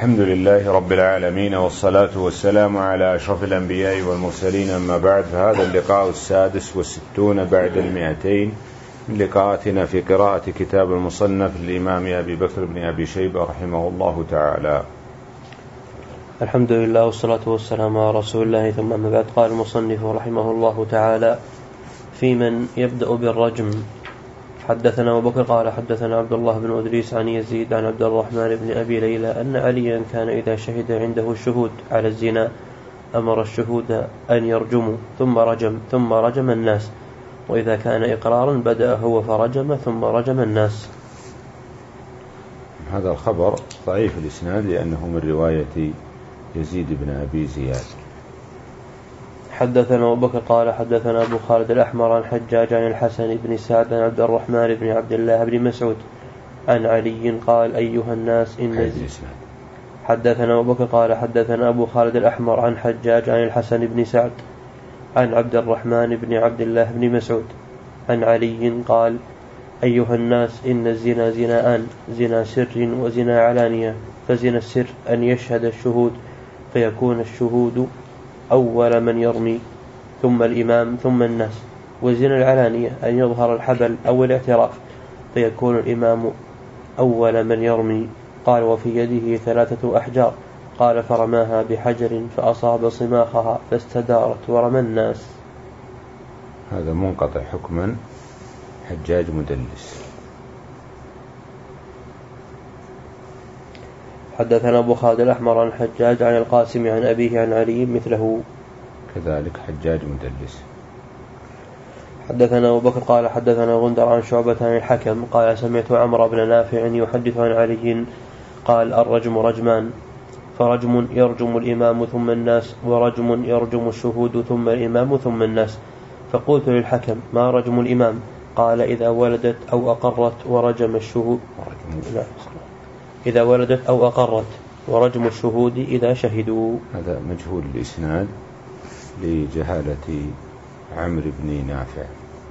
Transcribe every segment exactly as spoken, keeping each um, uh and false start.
الحمد لله رب العالمين، والصلاة والسلام على أشرف الأنبياء والمرسلين، أما بعد، فهذا اللقاء السادس والستون بعد المئتين من لقاءاتنا في قراءة كتاب المصنف للإمام أبي بكر بن أبي شيبة رحمه الله تعالى. الحمد لله والصلاة والسلام على رسول الله، ثم أما بعد. قال المصنف رحمه الله تعالى: في من يبدأ بالرجم. حدثنا أبو بكر قال حدثنا عبد الله بن أدريس عن يزيد عن عبد الرحمن بن أبي ليلى أن عليا كان إذا شهد عنده الشهود على الزنا أمر الشهود أن يرجموا ثم رجم ثم رجم الناس، وإذا كان إقرارا بدأ هو فرجم ثم رجم الناس. هذا الخبر ضعيف الإسناد لأنه من رواية يزيد بن أبي زياد. حدثنا أبو بكر قال حدثنا أبو خالد الأحمر عن حجاج عن الحسن بن سعد عن عبد الرحمن بن عبد الله بن مسعود عن علي قال: أيها الناس إن حدثنا أبو بكر قال حدثنا أبو خالد الأحمر عن حجاج عن الحسن بن سعد عن عبد الرحمن بن عبد الله بن مسعود عن علي قال: أيها الناس إن الزنا زناءان، زنا سر وزنا علانية، فزنا السر أن يشهد الشهود فيكون الشهود أول من يرمي ثم الإمام ثم الناس، وزنا العلانية أن يظهر الحبل أو الاعتراف فيكون الإمام أول من يرمي. قال: وفي يده ثلاثة أحجار. قال: فرماها بحجر فأصاب صماخها فاستدارت ورمى الناس. هذا منقطع حكما، حجاج مدلس. حدثنا أبو خالد الأحمر عن حجاج عن القاسم عن أبيه عن علي مثله، كذلك حجاج مدلس. حدثنا أبو بكر قال حدثنا غندر عن شعبة عن الحكم قال: سمعت عمرو بن نافع يحدث عن علي قال: الرجم رجمان، فرجم يرجم الإمام ثم الناس، ورجم يرجم الشهود ثم الإمام ثم الناس. فقلت للحكم: ما رجم الإمام؟ قال: إذا ولدت أو أقرت ورجم الشهود لا. إذا ولدت أو أقرت، ورجم الشهود إذا شهدوا. هذا مجهول الإسناد لجهالة عمرو بن نافع.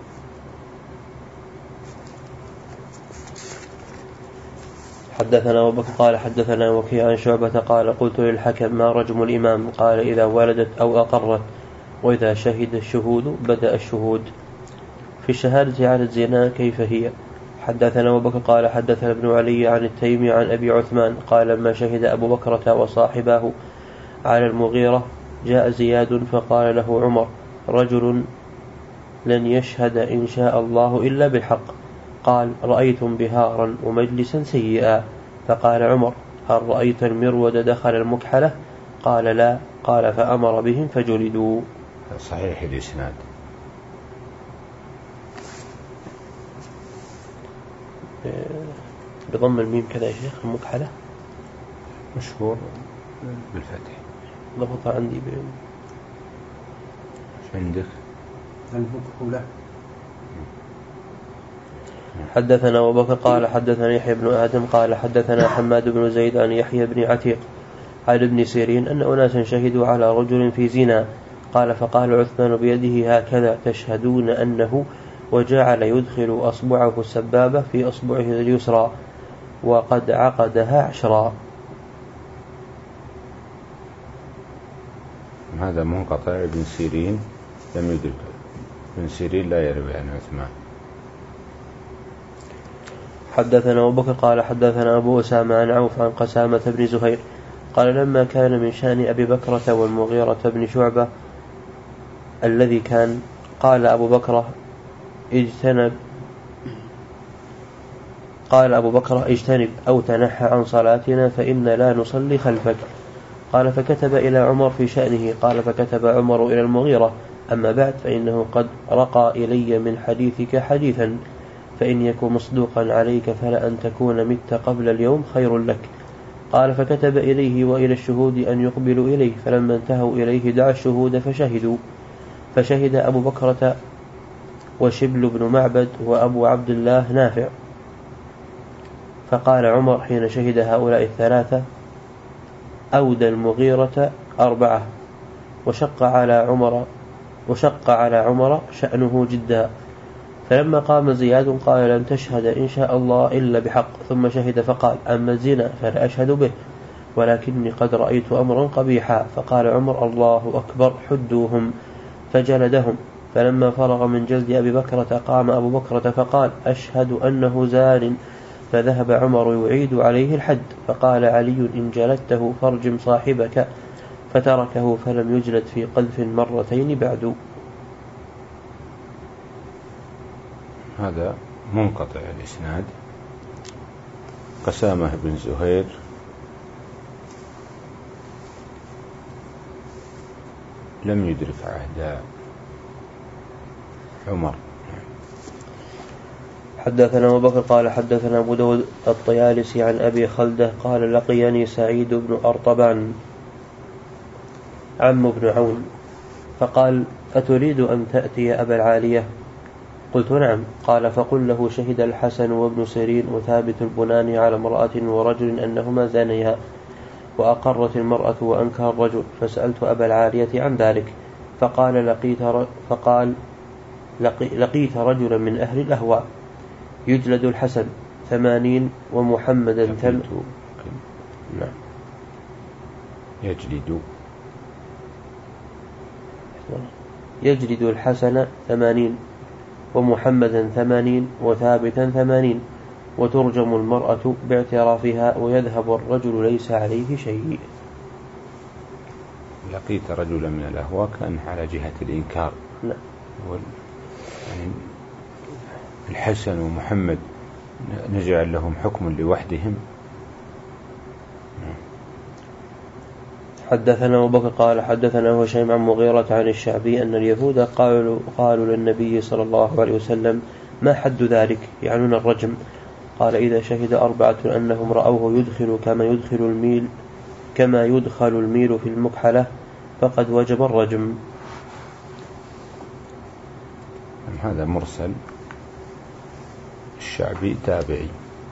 حدثنا أبو بكر قال حدثنا وكيع عن شعبة قال: قلت للحكم: ما رجم الإمام؟ قال: إذا ولدت أو أقرت، وإذا شهد الشهود بدأ الشهود. في الشهادة على الزنا كيف هي؟ حدثنا أبو بكر قال حدثنا ابن علي عن التيمي عن أبي عثمان قال: لما شهد أبو بكرة وصاحباه على المغيرة جاء زياد فقال له عمر: رجل لن يشهد إن شاء الله إلا بالحق. قال: رأيتم بهارا ومجلسا سيئا. فقال عمر: هل رأيت المرود دخل المكحلة؟ قال: لا. قال: فأمر بهم فجلدوا. صحيح الإسناد. بضم الميم كذا يا شيخ. المكحلة مشهور بالفتح. ضبطها عندي ب... عندك المكحلة. حدثنا أبو بكر قال حدثنا يحيى بن آدم قال حدثنا حماد بن زيد عن يحيى بن عتيق عن ابن سيرين أن أناسا شهدوا على رجل في زنا. قال: فقال عثمان بيده: هكذا تشهدون أنه؟ وجعل يدخل أصبعه السبابة في أصبعه اليسرى وقد عقدها عشرا. هذا منقطع. ابن سيرين لم يدرك، ابن سيرين لا يروي عن عثمان. حدثنا أبو بكر قال حدثنا أبو أسامة عن عوف عن قسامة بن زهير قال: لما كان من شأن أبي بكرة والمغيرة بن شعبة الذي كان، قال أبو بكر: اجتنب قال أبو بكر اجتنب أو تنحى عن صلاتنا فإن لا نصلي خلفك. قال: فكتب إلى عمر في شأنه. قال: فكتب عمر إلى المغيرة: أما بعد فإنه قد رقى إلي من حديثك حديثا، فإن يكن مصدوقا عليك فلا أن تكون مت قبل اليوم خير لك. قال: فكتب إليه وإلى الشهود أن يقبلوا إليه، فلما انتهوا إليه دعا الشهود فشهدوا. فشهد أبو بكرة وشبل بن معبد وأبو عبد الله نافع. فقال عمر حين شهد هؤلاء الثلاثة: أودى المغيرة أربعة. وشق على عمر وشق على عمر شأنه جدا. فلما قام زياد قال: لن تشهد إن شاء الله إلا بحق. ثم شهد فقال: أما الزنا فلا أشهد به. ولكني قد رأيت أمرا قبيحا. فقال عمر: الله أكبر، حدوهم. فجلدهم. فلما فرغ من جلد أبي بكرة قام أبو بكرة فقال: أشهد أنه زان. فذهب عمر يعيد عليه الحد. فقال علي: إن جلدته فارجم صاحبك. فتركه فلم يجلد في قذف مرتين بعد. هذا منقطع الإسناد. قسامة بن زهير لم يدرك عهد عمر. حدثنا أبو بكر قال حدثنا أبو داود الطيالسي عن أبي خلدة قال: لقيني سعيد بن أرطبان عم بن عون فقال: أتريد أن تأتي أبا العالية؟ قلت: نعم. قال: فقل له: شهد الحسن وابن سيرين وثابت البناني على امرأة ورجل أنهما زانيا، وأقرت المرأة وأنكر الرجل. فسألت أبا العالية عن ذلك فقال: لقيت, فقال لقي لقيت رجلا من أهل الأهواء يجلد الحسن ثمانين ومحمدا ثم نعم يجلد يجلد الحسن ثمانين ومحمدا ثمانين وثابتا ثمانين، وترجم المرأة باعترافها ويذهب الرجل ليس عليه شيء. لقيت رجلا من الأهواء كان على جهة الإنكار. لا. وال... يعني الحسن ومحمد نجعل لهم حكم لوحدهم. حدثنا أبو بكر قال حدثنا هشيم عن مغيرة عن الشعبي أن اليهود قالوا, قالوا للنبي صلى الله عليه وسلم: ما حد ذلك؟ يعنون الرجم. قال: إذا شهد أربعة أنهم رأوه يدخل كما يدخل الميل كما يدخل الميل في المكحلة فقد وجب الرجم. هذا مرسل. الشعبي تابعي.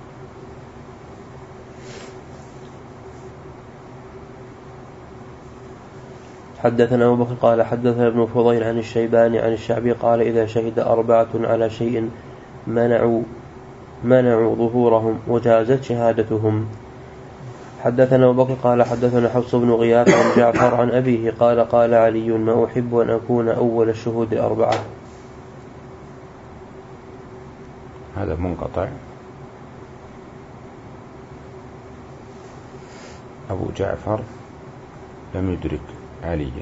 حدثنا أبو بكر قال حدثنا ابن فضيل عن الشيباني عن الشعبي قال: إذا شهد أربعة على شيء منعوا منعوا ظهورهم وجازت شهادتهم. حدثنا أبو بكر قال حدثنا حفص بن غياث عن جعفر عن أبيه قال: قال علي: ما أحب أن أكون أول الشهود الأربعة. هذا منقطع. أبو جعفر لم يدرك عليا.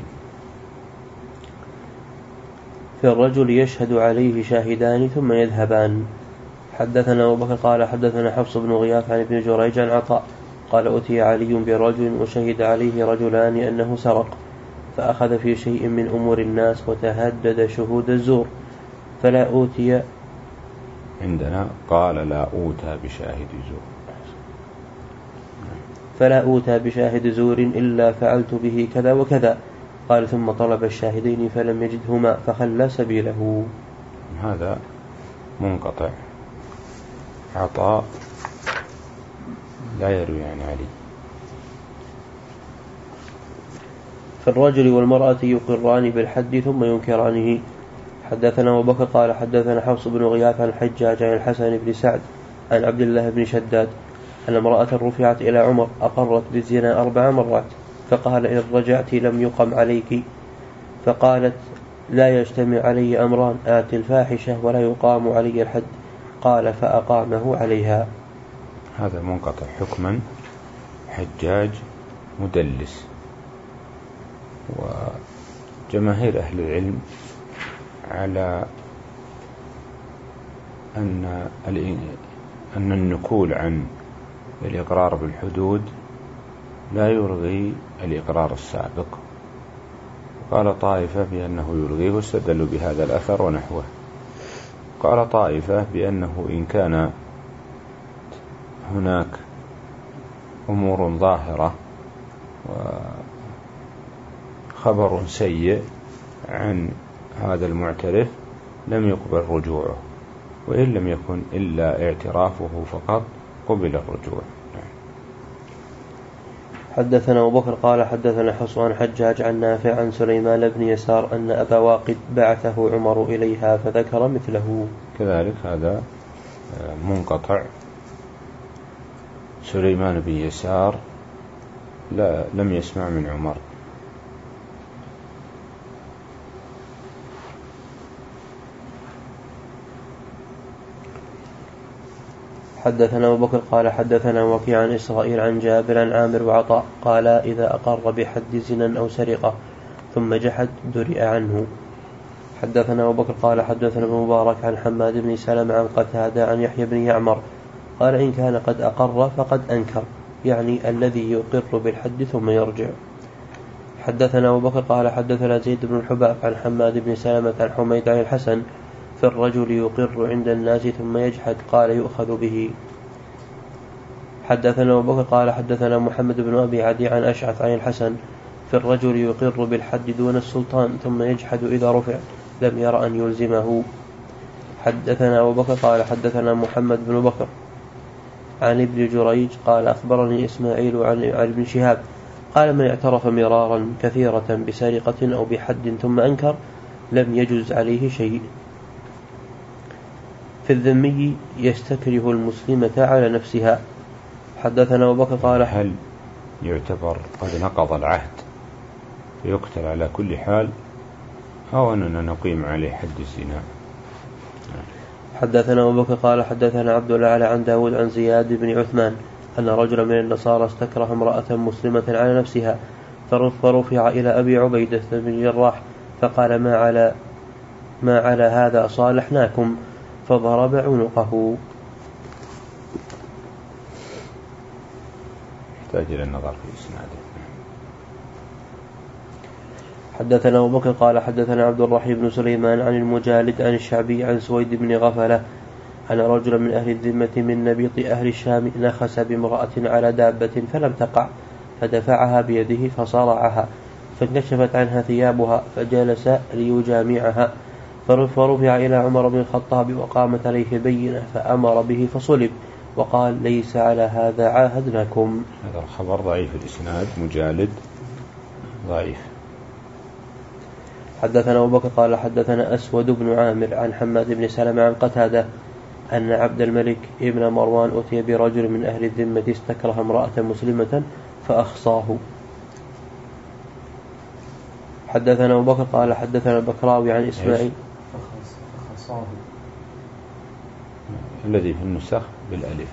في الرجل يشهد عليه شاهدان ثم يذهبان. حدثنا أبو بكر قال حدثنا حفص بن غياث عن ابن جريج عن عطاء قال: أتي علي برجل وشهد عليه رجلان أنه سرق، فأخذ في شيء من أمور الناس وتهدد شهود الزور، فلا أوتي. عندنا قال: لا أوتى بشاهد زور. فلا أوتى بشاهد زور إلا فعلت به كذا وكذا. قال: ثم طلب الشاهدين فلم يجدهما فخلى سبيله. هذا منقطع. عطاء لا يروي عن علي. فالرجل والمرأة يقران بالحد ثم ينكرانه. حدثنا أبو بكر قال حدثنا حفص بن غياث عن الحجاج عن الحسن بن سعد عن عبد الله بن شداد أن امرأة رفعت إلى عمر أقرت بالزنا أربع مرات، فقال: إن رجعت لم يقم عليك. فقالت: لا يجتمع علي أمران: آتي الفاحشة ولا يقام علي الحد. قال: فأقامه عليها. هذا منقطع حكما. حجاج مدلس. وجماهير أهل العلم على أن أن النكول عن الإقرار بالحدود لا يلغي الإقرار السابق. قال طائفة بأنه يلغيه واستدلوا بهذا الأثر ونحوه. قال طائفة بأنه إن كان هناك أمور ظاهرة وخبر سيء عن هذا المعترف لم يقبل رجوعه، وإن لم يكن إلا اعترافه فقط قبل الرجوع. حدثنا أبو بكر قال حدثنا حفص عن حجاج عن نافع عن سليمان بن يسار أن أبا واقد بعثه عمر إليها فذكر مثله. كذلك هذا منقطع. سليمان بن يسار لا، لم يسمع من عمر. حدثنا أبو بكر قال حدثنا وكيع عن إسرائيل عن جابر عن عامر وعطاء قال إذا أقر بحد زنا أو سرقة ثم جحد درئ عنه. حدثنا أبو بكر قال حدثنا ابن مبارك عن حماد بن سلمة عن قتادة عن يحيى بن يعمر قال إن كان قد أقر فقد أنكر، يعني الذي يقر بالحد ثم يرجع. حدثنا أبو بكر قال حدثنا زيد بن الحباب عن حماد بن سلمة عن حميد عن الحسن في الرجل يقر عند الناس ثم يجحد قال يؤخذ به. حدثنا أبو بكر قال حدثنا محمد بن أبي عدي عن أشعث عن الحسن في الرجل يقر بالحد دون السلطان ثم يجحد إذا رفع لم ير أن يلزمه. حدثنا أبو بكر قال حدثنا محمد بن بكر عن ابن جريج قال أخبرني إسماعيل عن ابن شهاب قال من اعترف مرارا كثيرة بسرقة أو بحد ثم أنكر لم يجز عليه شيء. في الذمي يستكره المسلمة على نفسها. حدثنا أبو بكر قال هل يعتبر قد نقض العهد فيقتل على كل حال أو أننا نقيم عليه حد الزنا؟ حدثنا أبو بكر قال حدثنا عبد الأعلى عن داود عن زياد بن عثمان أن رجلا من النصارى استكره امرأة مسلمة على نفسها فرفع إلى أبي عبيدة بن الجراح فقال ما على ما على هذا صالحناكم فضرب عنقه. يحتاج إلى النظر في إسناده. حدثنا أبو بكر قال حدثنا عبد الرحيم بن سليمان عن المجالد عن الشعبي عن سويد بن غفلة أن رجلا من أهل الذمة من نبيط أهل الشام نخس بامرأة على دابة فلم تقع فدفعها بيده فصرعها فانكشفت عنها ثيابها فجلس ليجامعها فرفع إلى عمر بن الخطاب وقامت عليه بينة فأمر به فصلب وقال ليس على هذا عاهدناكم. هذا الخبر ضعيف الإسناد، مجالد ضعيف. حدثنا أبو بكر قال حدثنا أسود بن عامر عن حماد بن سلمة عن قتادة أن عبد الملك ابن مروان أتي برجل من أهل الذمة استكره امرأة مسلمة فأخصاه. حدثنا أبو بكر قال حدثنا البكراوي عن إسماعيل فخصاه الذي في النسخ بالألف.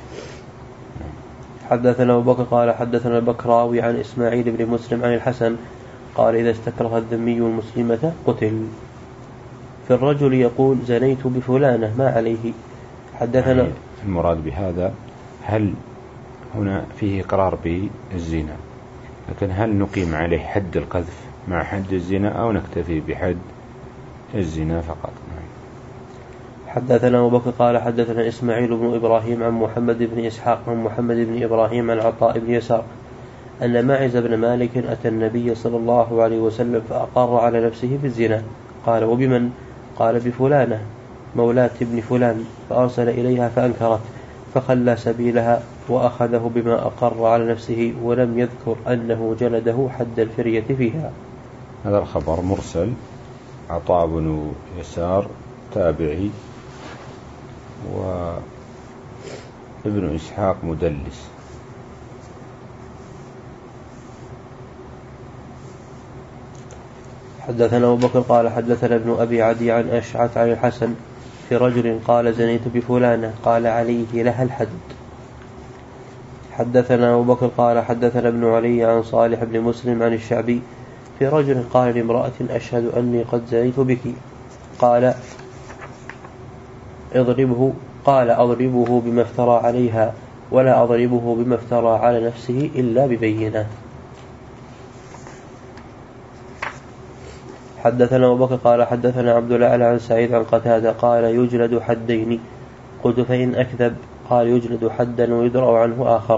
حدثنا أبو بكر قال حدثنا البكراوي عن إسماعيل بن مسلم عن الحسن قال إذا استكره الذمي المسلمة قتل. في الرجل يقول زنيت بفلانة ما عليه. حدثنا يعني المراد بهذا هل هنا فيه إقرار بالزنا، لكن هل نقيم عليه حد القذف مع حد الزنا أو نكتفي بحد الزنا فقط؟ حدثنا أبو بكر قال حدثنا إسماعيل بن إبراهيم عن محمد بن إسحاق عن محمد بن إبراهيم عن عطاء بن يسار أن ماعز بن مالك أتى النبي صلى الله عليه وسلم فأقر على نفسه بالزنا. قال وبمن؟ قال بفلانة مولاة ابن فلان، فأرسل إليها فأنكرت فخلى سبيلها وأخذه بما أقر على نفسه ولم يذكر أنه جلده حد الفرية فيها. هذا الخبر مرسل، عطاء بن يسار تابعي وابن إسحاق مدلس. حدثنا أبو بكر قال حدثنا ابن أبي عدي عن أشعث عن الحسن في رجل قال زنيت بفلانة قال عليه لها الحد. حدثنا أبو بكر قال حدثنا ابن علي عن صالح بن مسلم عن الشعبي في رجل قال لامرأة أشهد أني قد زنيت بك قال اضربه قال أضربه بما افترى عليها ولا أضربه بما افترى على نفسه إلا ببينة. حدثنا أبو بكر قال حدثنا عبد الأعلى عن سعيد عن قتادة قال يجلد حدين. قلت فإن أكذب؟ قال يجلد حدا ويدرأ عنه آخر.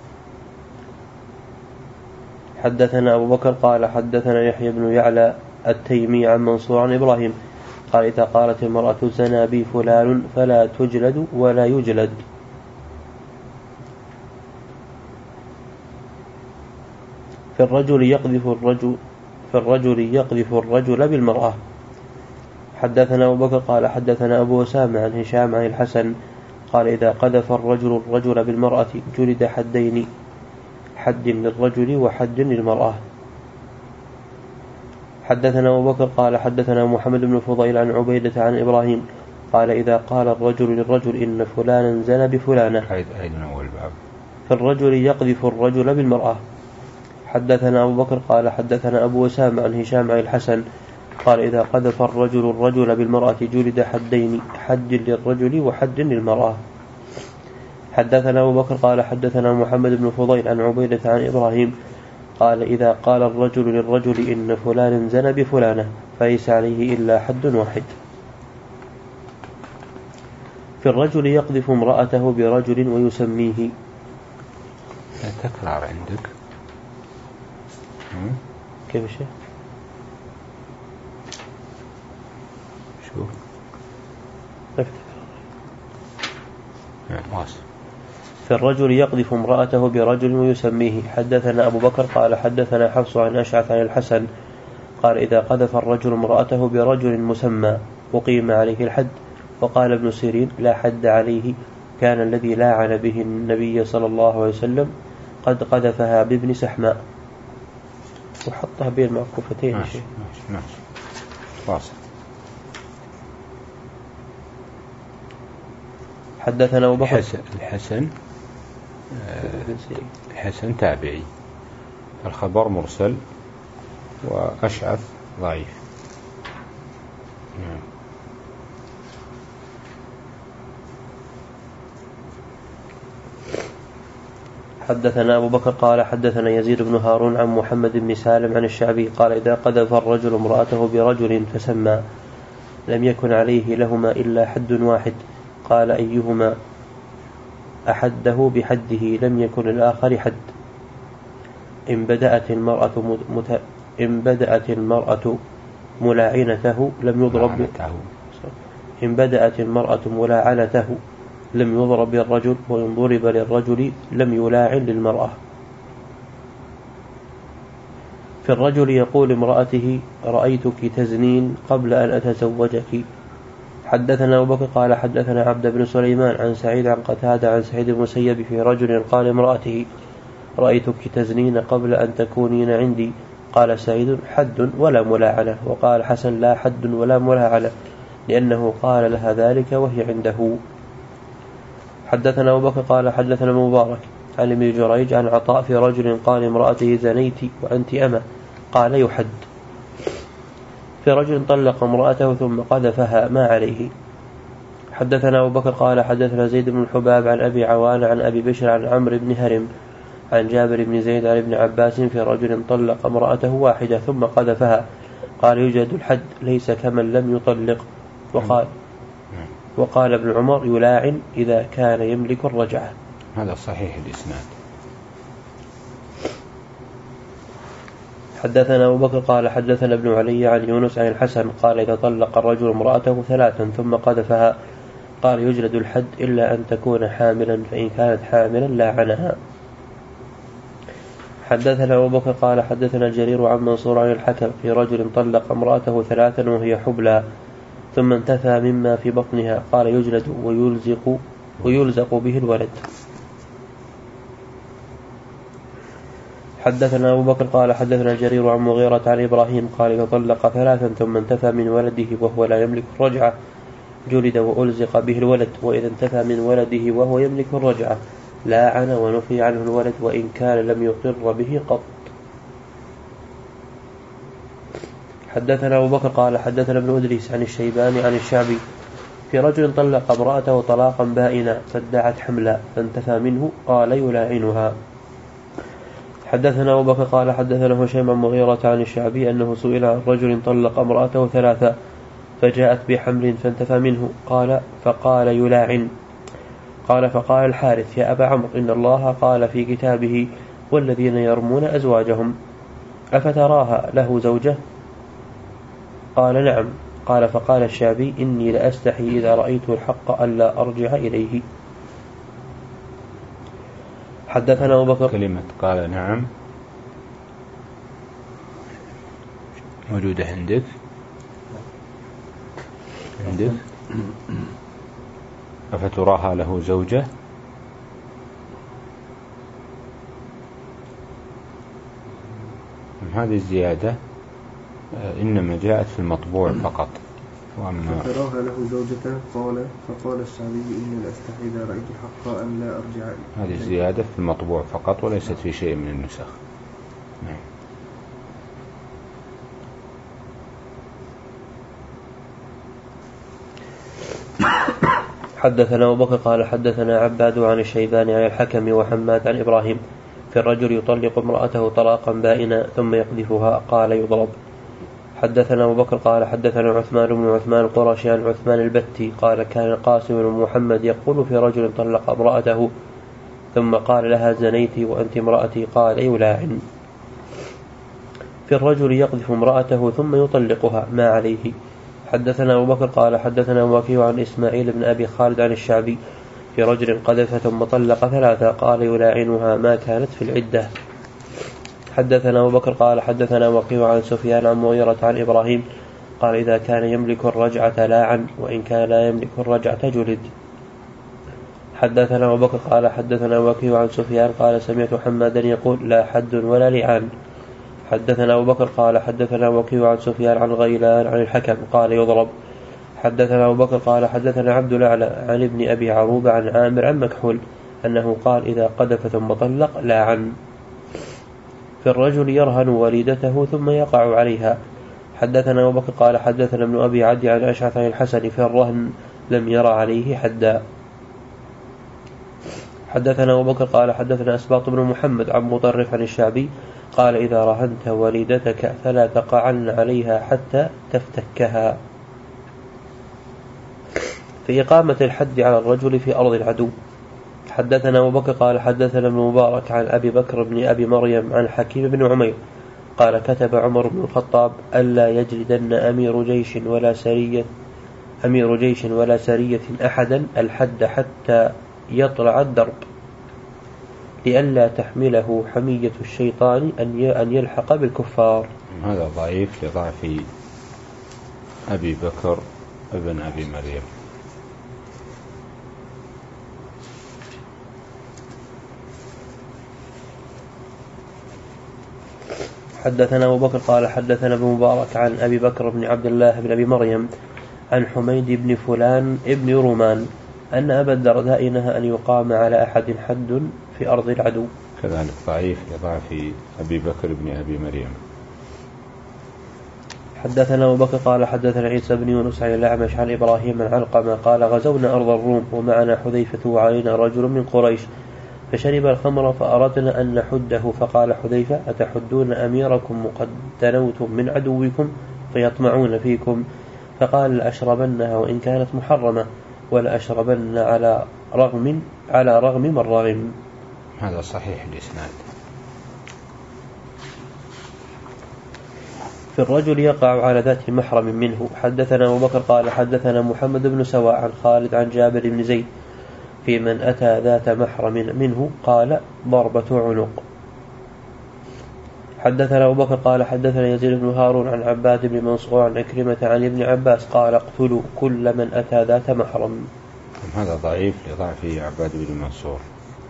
حدثنا أبو بكر قال حدثنا يحيى بن يعلى التيمي عن منصور عن إبراهيم قال إذا قالت المرأة زنى بي فلان فلا تجلد ولا يجلد. في الرجل يقذف الرجل في الرجل يقذف الرجل بالمرأة. حدثنا أبو بكر قال حدثنا أبو أسامة عن هشام عن الحسن قال إذا قذف الرجل الرجل بالمرأة جلد حدين بحد للرجل وحد للمرأة. حدثنا أبو بكر قال حدثنا محمد بن فضيل عن عبيدة عن إبراهيم قال إذا قال الرجل للرجل إن فلانا زنى بفلانة في الرجل يقذف الرجل بالمرأة. حدثنا أبو بكر قال حدثنا أبو أسامة عن هشام عن الحسن قال إذا قذف الرجل الرجل بالمرأة جلد حدين حد للرجل وحد للمرأة. حدثنا أبو بكر قال حدثنا محمد بن فضيل عن عبيدة عن إبراهيم قال إذا قال الرجل للرجل إن فلان زنى بفلانة فليس عليه إلا حد واحد. في الرجل يقذف امرأته برجل ويسميه. لا تكرار عندك كيف الشيء؟ شوف في الرجل يقذف امرأته برجل ويسميه. حدثنا أبو بكر قال حدثنا حفص عن أشعث عن الحسن قال إذا قذف الرجل امرأته برجل مسمى أقيم عليه الحد. وقال ابن سيرين لا حد عليه كان الذي لاعن به النبي صلى الله عليه وسلم قد قذفها بابن سحماء وحطها بين معكوفتين. ماشي ماشي واصل. حدثنا أبو بكر الحسن الحسن, الحسن تابعي الخبر مرسل وأشعث ضعيف. نعم. حدثنا أبو بكر قال حدثنا يزيد بن هارون عن محمد بن سالم عن الشعبي قال إذا قذف الرجل امرأته برجل فسمى لم يكن عليه لهما إلا حد واحد قال أيهما أحده بحده لم يكن الآخر حد. إن بدأت المرأة مت... إن بدأت المرأة ملاعنته لم يضرب إن بدأت المرأة ملاعنته لم يضرب الرجل وإن ضرب للرجل لم يلاعن للمرأة. في الرجل يقول امرأته رأيتك تزنين قبل أن أتزوجك. حدثنا أبو بكر قال حدثنا عبد بن سليمان عن سعيد عن قتادة عن سعيد بن المسيب في رجل قال امرأته رأيتك تزنين قبل أن تكونين عندي. قال سعيد حد ولا ملاعنة. وقال حسن لا حد ولا ملاعنة لأنه قال لها ذلك وهي عنده. حدثنا أبو بكر قال حدثنا المبارك عن ابن جريج عن عطاء في رجل قال امرأته زنيت وأنت أمة قال يحد. في رجل طلق امرأته ثم قذفها ما عليه. حدثنا أبو بكر قال حدثنا زيد بن الحباب عن أبي عوان عن أبي بشر عن عمرو بن هرم عن جابر بن زيد عن ابن عباس في رجل طلق امرأته واحدة ثم قذفها قال يوجد الحد ليس كمن لم يطلق. وقال وقال ابن عمر يلاعن إذا كان يملك الرجعة. هذا صحيح الإسناد. حدثنا أبو بكر قال حدثنا ابن علي عن يونس عن الحسن قال إذا طلق الرجل امرأته ثلاثا ثم قذفها قال يجلد الحد إلا أن تكون حاملا فإن كانت حاملا لاعنها. حدثنا أبو بكر قال حدثنا جرير عن منصور عن الحكم في رجل طلق امرأته ثلاثا وهي حبلى ثم انتفى مما في بطنها قال يجلد ويلزق ويلزق به الولد. حدثنا أبو بكر قال حدثنا جرير عن مغيرة عن إبراهيم قال إذا طلق ثلاثا ثم انتفى من ولده وهو لا يملك الرجعة جلد وألزق به الولد. وإذا انتفى من ولده وهو يملك الرجعة لاعن ونفي عنه الولد وإن كان لم يقر به قط. حدثنا أبو بكر قال حدثنا ابن أدريس عن الشيباني عن الشعبي في رجل طلق امرأته طلاقا بائنا فادعت حملا فانتفى منه قال يلاعنها. حدثنا أبو بكر قال حدثنا هشيم عن مغيرة عن الشعبي أنه سئل عن رجل طلق امرأته ثلاثة فجاءت بحمل فانتفى منه قال فقال يلاعن. قال فقال الحارث يا أبا عمرو إن الله قال في كتابه والذين يرمون أزواجهم أفتراها له زوجة؟ قال نعم. قال فقال الشعبي إني لأستحي إذا رأيت الحق ألا أرجع إليه. حدثنا أبو بكر كلمة قال نعم موجودة عندك عندك أفتراها له زوجة هذه الزيادة إنما جاءت في المطبوع فقط. وأما فراها له زوجة قال فقال الشعبي إني لأستحي إذا رأيت الحق أن لا أرجع. هذه الزيادة في المطبوع فقط وليست في شيء من النسخ. نعم. حدثنا أبو بكر قال حدثنا عباد عن الشيباني عن الحكم وحماد عن إبراهيم في الرجل يطلق امرأته طلاقا بائنا ثم يقذفها قال يضرب. حدثنا أبو بكر قال حدثنا عثمان بن عثمان القرشي عن عثمان البتي قال كان القاسم بن محمد يقول في رجل طلق امرأته ثم قال لها زنيتي وأنت امرأتي قال يلاعن. في الرجل يقذف امرأته ثم يطلقها ما عليه. حدثنا أبو بكر قال حدثنا وكيع عن إسماعيل بن أبي خالد عن الشعبي في رجل قذف ثم طلق ثلاثة قال يلاعنها ما كانت في العدة. حدثنا أبو بكر قال حدثنا وكيع عن سفيان عن مغيرة عن إبراهيم قال إذا كان يملك الرجعة لاعن وإن كان لا يملك الرجعة جلد. حدثنا أبو بكر قال حدثنا وكيع عن سفيان قال سمعت حمادا يقول لا حد ولا لعان. حدثنا أبو بكر قال حدثنا وكيع عن سفيان عن غيلان عن الحكم قال يضرب. حدثنا أبو بكر قال حدثنا عبد الأعلى عن ابن أبي عروبة عن عامر عن مكحول أنه قال إذا قذف ثم طلق لاعن. في الرجل يرهن وليدته ثم يقع عليها. حدثنا أبو بكر قال حدثنا ابن أبي عدي عن أشعث عن الحسن في الرهن لم يرى عليه حدا. حدثنا أبو بكر قال حدثنا أسباط بن محمد عن مطرف عن الشعبي قال إذا رهنت وليدتك فلا تقعن عليها حتى تفتكها. في إقامة الحد على الرجل في أرض العدو. حدثنا أبو بكر قال حدثنا ابن مبارك عن أبي بكر بن أبي مريم عن حكيم بن عمير قال كتب عمر بن الخطاب ألا يجلدن أمير جيش ولا سرية أمير جيش ولا سرية أحدا الحد حتى يطلع الدرب لئلا تحمله حمية الشيطان أن يلحق بالكفار. هذا ضعيف لضعف أبي بكر ابن أبي مريم. حدثنا أبو بكر قال حدثنا ابن مبارك عن أبي بكر بن عبد الله بن أبي مريم عن حميد بن فلان ابن رومان أن أبا الدرداء نهى أن يقام على أحد حد في أرض العدو. كذلك ضعيف لضعف أبي بكر بن أبي مريم. حدثنا أبو بكر قال حدثنا عيسى بن يونس عن الأعمش عن إبراهيم عن علقمة قال غزونا أرض الروم ومعنا حذيفة وعلينا رجل من قريش فشرب الخمر فأردنا أن نحده فقال حذيفة أتحدون أميركم وقد دنوتم من عدوكم فيطمعون فيكم فقال لأشربنها وإن كانت محرمة ولأشربن على رغم على رغم من رغم. هذا صحيح الإسناد. في الرجل يقع على ذات محرم منه. حدثنا أبو بكر قال حدثنا محمد بن سواء عن خالد عن جابر بن زيد في من أتى ذات محرم منه قال ضربة عنق. حدثنا أبو بكر قال حدثنا يزيد بن هارون عن عباد بن منصور عن عكرمة عن ابن عباس قال اقتلوا كل من أتى ذات محرم. هذا ضعيف لضعف عباد بن منصور.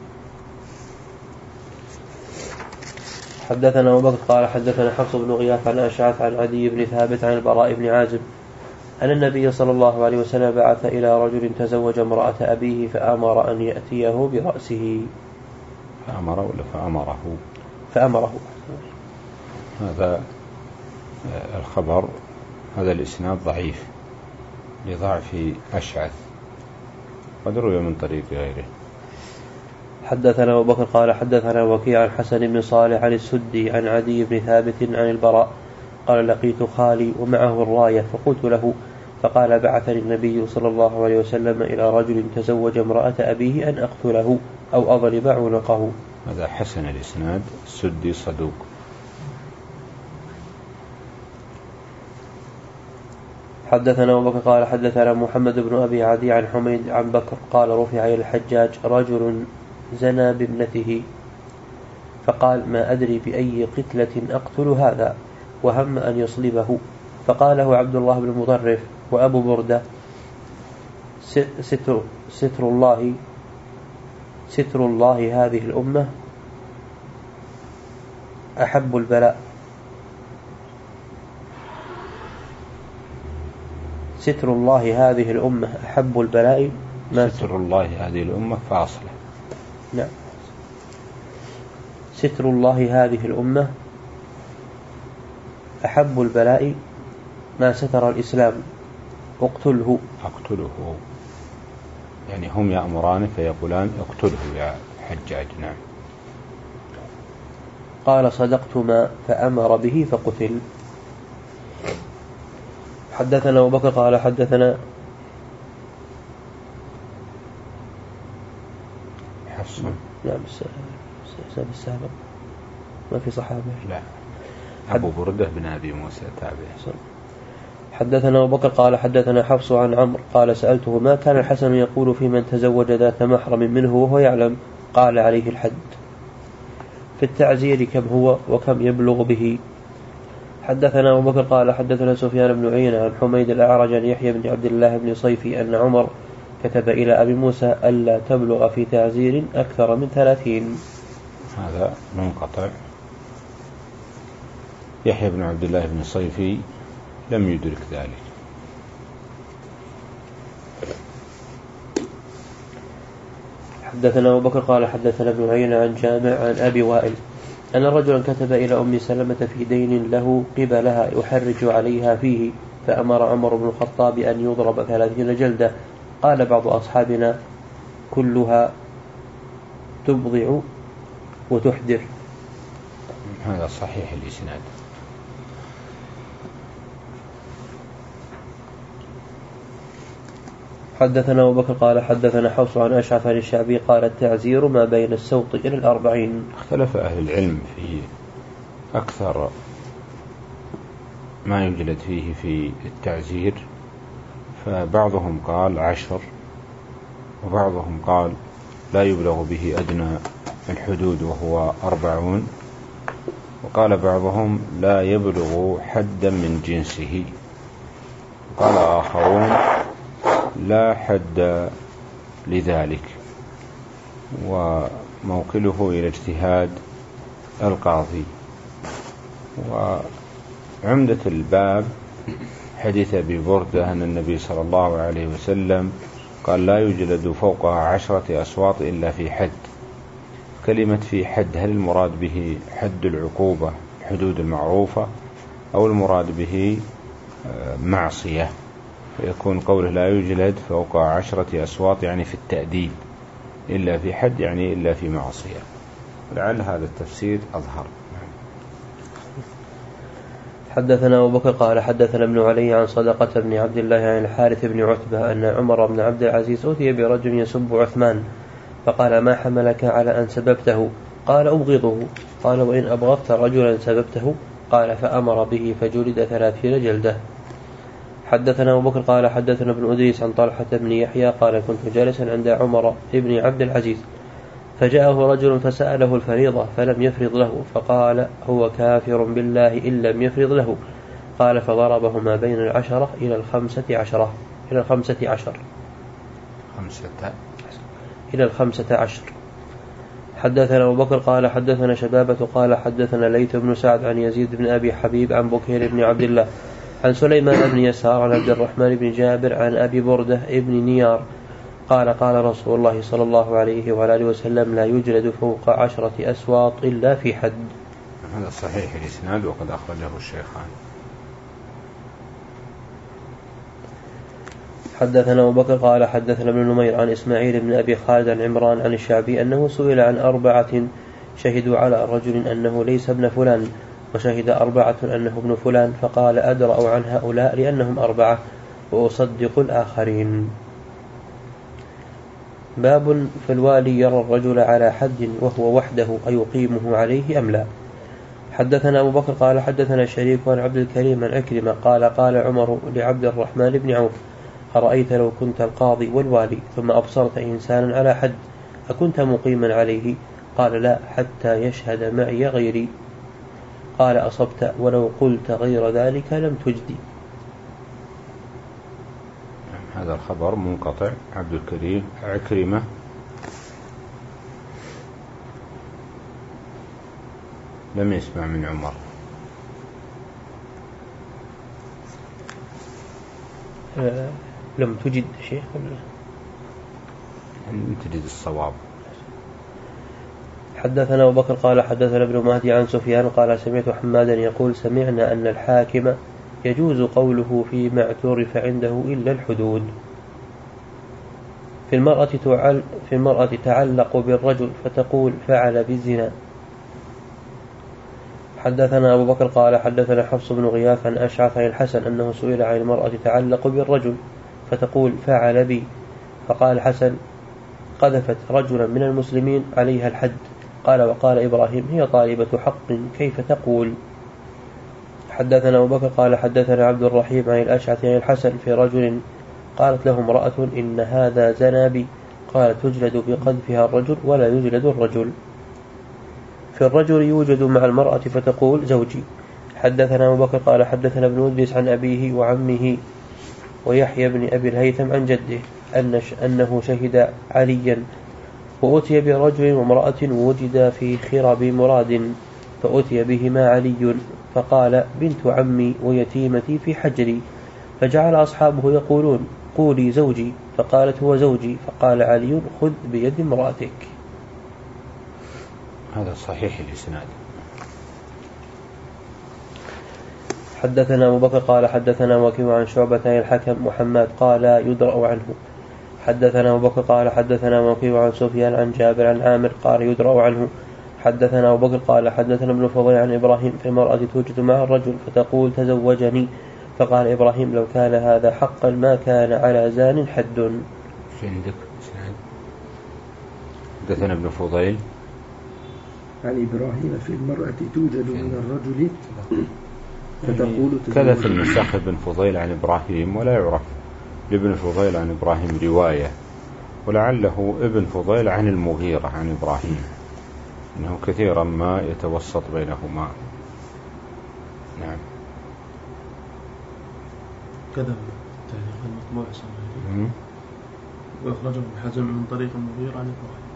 حدثنا أبو بكر قال حدثنا حفص بن غياث عن أشعث عن عدي بن ثابت عن البراء بن عازب أن النبي صلى الله عليه وسلم بعث إلى رجل تزوج امرأة أبيه فأمر أن يأتيه برأسه. فأمر ولا فأمره؟ فأمره. هذا الخبر هذا الإسناد ضعيف لضعف أشعث قد روي من طريق غيره. حدثنا أبو بكر قال حدثنا وكيع عن حسن بن صالح عن السدي عن عدي بن ثابت عن البراء قال لقيت خالي ومعه الراية فقلت له فقال بعثني النبي صلى الله عليه وسلم إلى رجل تزوج امرأة أبيه أن أقتله أو أضرب عنقه. هذا حسن الإسناد. السدي صدوق. حدثنا أبو بكر قال حدثنا محمد بن أبي عدي عن حميد عن بكر قال رفع إلى الحجاج رجل زنى بابنته فقال ما أدري بأي قتلة أقتل هذا وهم أن يصلبه فقال له عبد الله بن مطرف وأبو بردة ستر, ستر الله ستر الله هذه الأمة أحب البلاء ستر الله هذه الأمة أحب البلاء ما ستر الله هذه الأمة فاصلة. نعم. ستر الله هذه الأمة أحب البلاء ما ستر الإسلام اقتله. اقتله يعني هم يأمران فيقولان اقتله يا حجاج. نعم. قال صدقتما فأمر به فقتل. حدثنا أبو بكر قال حدثنا حفص. نعم السابق ما في صحابة. لا أبو بردة بن أبي موسى تابع. حدثنا أبو بكر قال حدثنا حفص عن عمرو قال سألته ما كان الحسن يقول في من تزوج ذات محرم منه وهو يعلم؟ قال عليه الحد. في التعزير كم هو وكم يبلغ به؟ حدثنا أبو بكر قال حدثنا سفيان بن عيينة عن حميد الأعرج عن يحيى بن عبد الله بن صيفي أن عمر كتب إلى أبي موسى ألا تبلغ في تعزير أكثر من ثلاثين. هذا منقطع. يحيى بن عبد الله بن صيفي لم يدرك ذلك. حدثنا أبو بكر قال حدثنا ابن عيينة عن جامع عن أبي وائل أن رجلا كتب إلى أم سلمة في دين له قبلها يحرج عليها فيه فأمر عمر بن الخطاب أن يضرب ثلاثين جلدة. قال بعض أصحابنا كلها تبضع وتحدر. هذا صحيح الإسناد. حدثنا أبو بكر قال حدثنا حفص عن أشعث عن الشعبي قال التعزير ما بين السوط إلى الأربعين. اختلف أهل العلم في أكثر ما يجلد فيه في التعزير، فبعضهم قال عشر وبعضهم قال لا يبلغ به أدنى الحدود وهو أربعون، وقال بعضهم لا يبلغ حدا من جنسه، وقال آخرون لا حد لذلك، وموكله إلى اجتهاد القاضي. وعمدة الباب حديث أبي بردة أن النبي صلى الله عليه وسلم قال لا يجلد فوقها عشرة أصوات إلا في حد. كلمة في حد هل المراد به حد العقوبة الحدود المعروفة أو المراد به معصية؟ فيكون قوله لا يجلد فوق عشرة أصوات يعني في التأديب، إلا في حد يعني إلا في معصية. لعل هذا التفسير أظهر. حدثنا أبو بكر قال حدثنا ابن علي عن صدقة بن عبد الله عن الحارث بن عتبة أن عمر بن عبد العزيز أتي برجل يسب عثمان فقال ما حملك على أن سببته؟ قال أبغضه. قال وإن أبغضت رجلا سببته؟ قال فأمر به فجلد ثلاثين جلدة. حدثنا أبو بكر قال حدثنا ابن أدريس عن طلحة بن يحيى قال كنت جالسا عند عمر بن عبد العزيز فجاءه رجل فسأله الفريضة فلم يفرض له فقال هو كافر بالله إن لم يفرض له. قال فضربه ما بين العشرة إلى الخمسة عشرة إلى الخمسة عشر خمسة إلى الخمسة عشر. حدثنا أبو بكر قال حدثنا شبابة قال حدثنا ليث بن سعد عن يزيد بن أبي حبيب عن بكير بن عبد الله عن سليمان بن يسار عن عبد الرحمن بن جابر عن أبي بردة ابن نيار قال قال رسول الله صلى الله عليه وآله وسلم لا يجلد فوق عشرة أسواط إلا في حد. هذا صحيح الإسناد وقد أخرجه الشيخان. حدثنا أبو بكر قال حدثنا ابن نمير عن إسماعيل بن أبي خالد عن عمران عن الشعبي أنه سئل عن أربعة شهدوا على رجل أنه ليس ابن فلان وشهد أربعة أنه ابن فلان فقال أدرأ عن هؤلاء لأنهم أربعة وأصدق الآخرين. باب في الوالي يرى الرجل على حد وهو وحده أيقيمه عليه أم لا. حدثنا أبو بكر قال حدثنا شريك عن عبد الكريم عن عكرمة قال قال عمر لعبد الرحمن بن عوف أرأيت لو كنت القاضي والوالي ثم أبصرت إنسانا على حد أكنت مقيما عليه؟ قال لا حتى يشهد معي غيري. قال أصبت ولو قلت غير ذلك لم تجدي. هذا الخبر منقطع. عبد الكريم عكرمة لم يسمع من عمر. لم تجد شيء لم تجد الصواب. حدثنا أبو بكر قال حدثنا ابن مهدي عن سفيان قال سمعت حمادا يقول سمعنا أن الحاكم يجوز قوله فيما اعترف عنده إلا الحدود. في المرأة تعل في المرأة تعلق بالرجل فتقول فعل بالزنا. حدثنا أبو بكر قال حدثنا حفص بن غياث عن أشعث عن الحسن أنه سئل عن المرأة تعلق بالرجل فتقول فعل بي، فقال الحسن قذفت رجلا من المسلمين عليها الحد. قال وقال إبراهيم هي طالبة حق كيف تقول. حدثنا أبو بكر قال حدثنا عبد الرحيم عن الأشعث عن الحسن في رجل قالت له امرأة إن هذا زنا بي، قال تجلد بقذفها الرجل ولا يجلد الرجل. في الرجل يوجد مع المرأة فتقول زوجي. حدثنا أبو بكر قال حدثنا ابن أدريس عن أبيه وعمه ويحيى بن أبي الهيثم عن جده أنه شهد عليا وأتي برجل وامرأة ووجد في خرب مراد فأتي بهما علي فقال بنت عمي ويتيمتي في حجري، فجعل أصحابه يقولون قولي زوجي، فقالت هو زوجي، فقال علي خذ بيد امرأتك. هذا صحيح الإسناد. حدثنا أبو بكر قال حدثنا وكيع عن شعبة عن الحكم محمد قال يدرأ عنه. حدثنا أبو بكر قال حدثنا وكيع عن سفيان عن جابر عن عامر قال يدرأ عنه. حدثنا أبو بكر قال حدثنا ابن فضيل عن إبراهيم في المرأة توجد مع الرجل فتقول تزوجني، فقال إبراهيم لو كان هذا حقا ما كان على زان حد. عندك إسناد. حدثنا ابن فضيل عن إبراهيم في المرأة توجد من الرجل فتقول كذا في النسخ ابن فضيل عن إبراهيم، ولا يعرف لابن فضيل عن إبراهيم رواية، ولعله ابن فضيل عن المغيرة عن إبراهيم، إنه كثيرا ما يتوسط بينهما. نعم. كذا تعليق المطبوع صحيح وأخرجه ابن حزم من طريق المغيرة عن إبراهيم.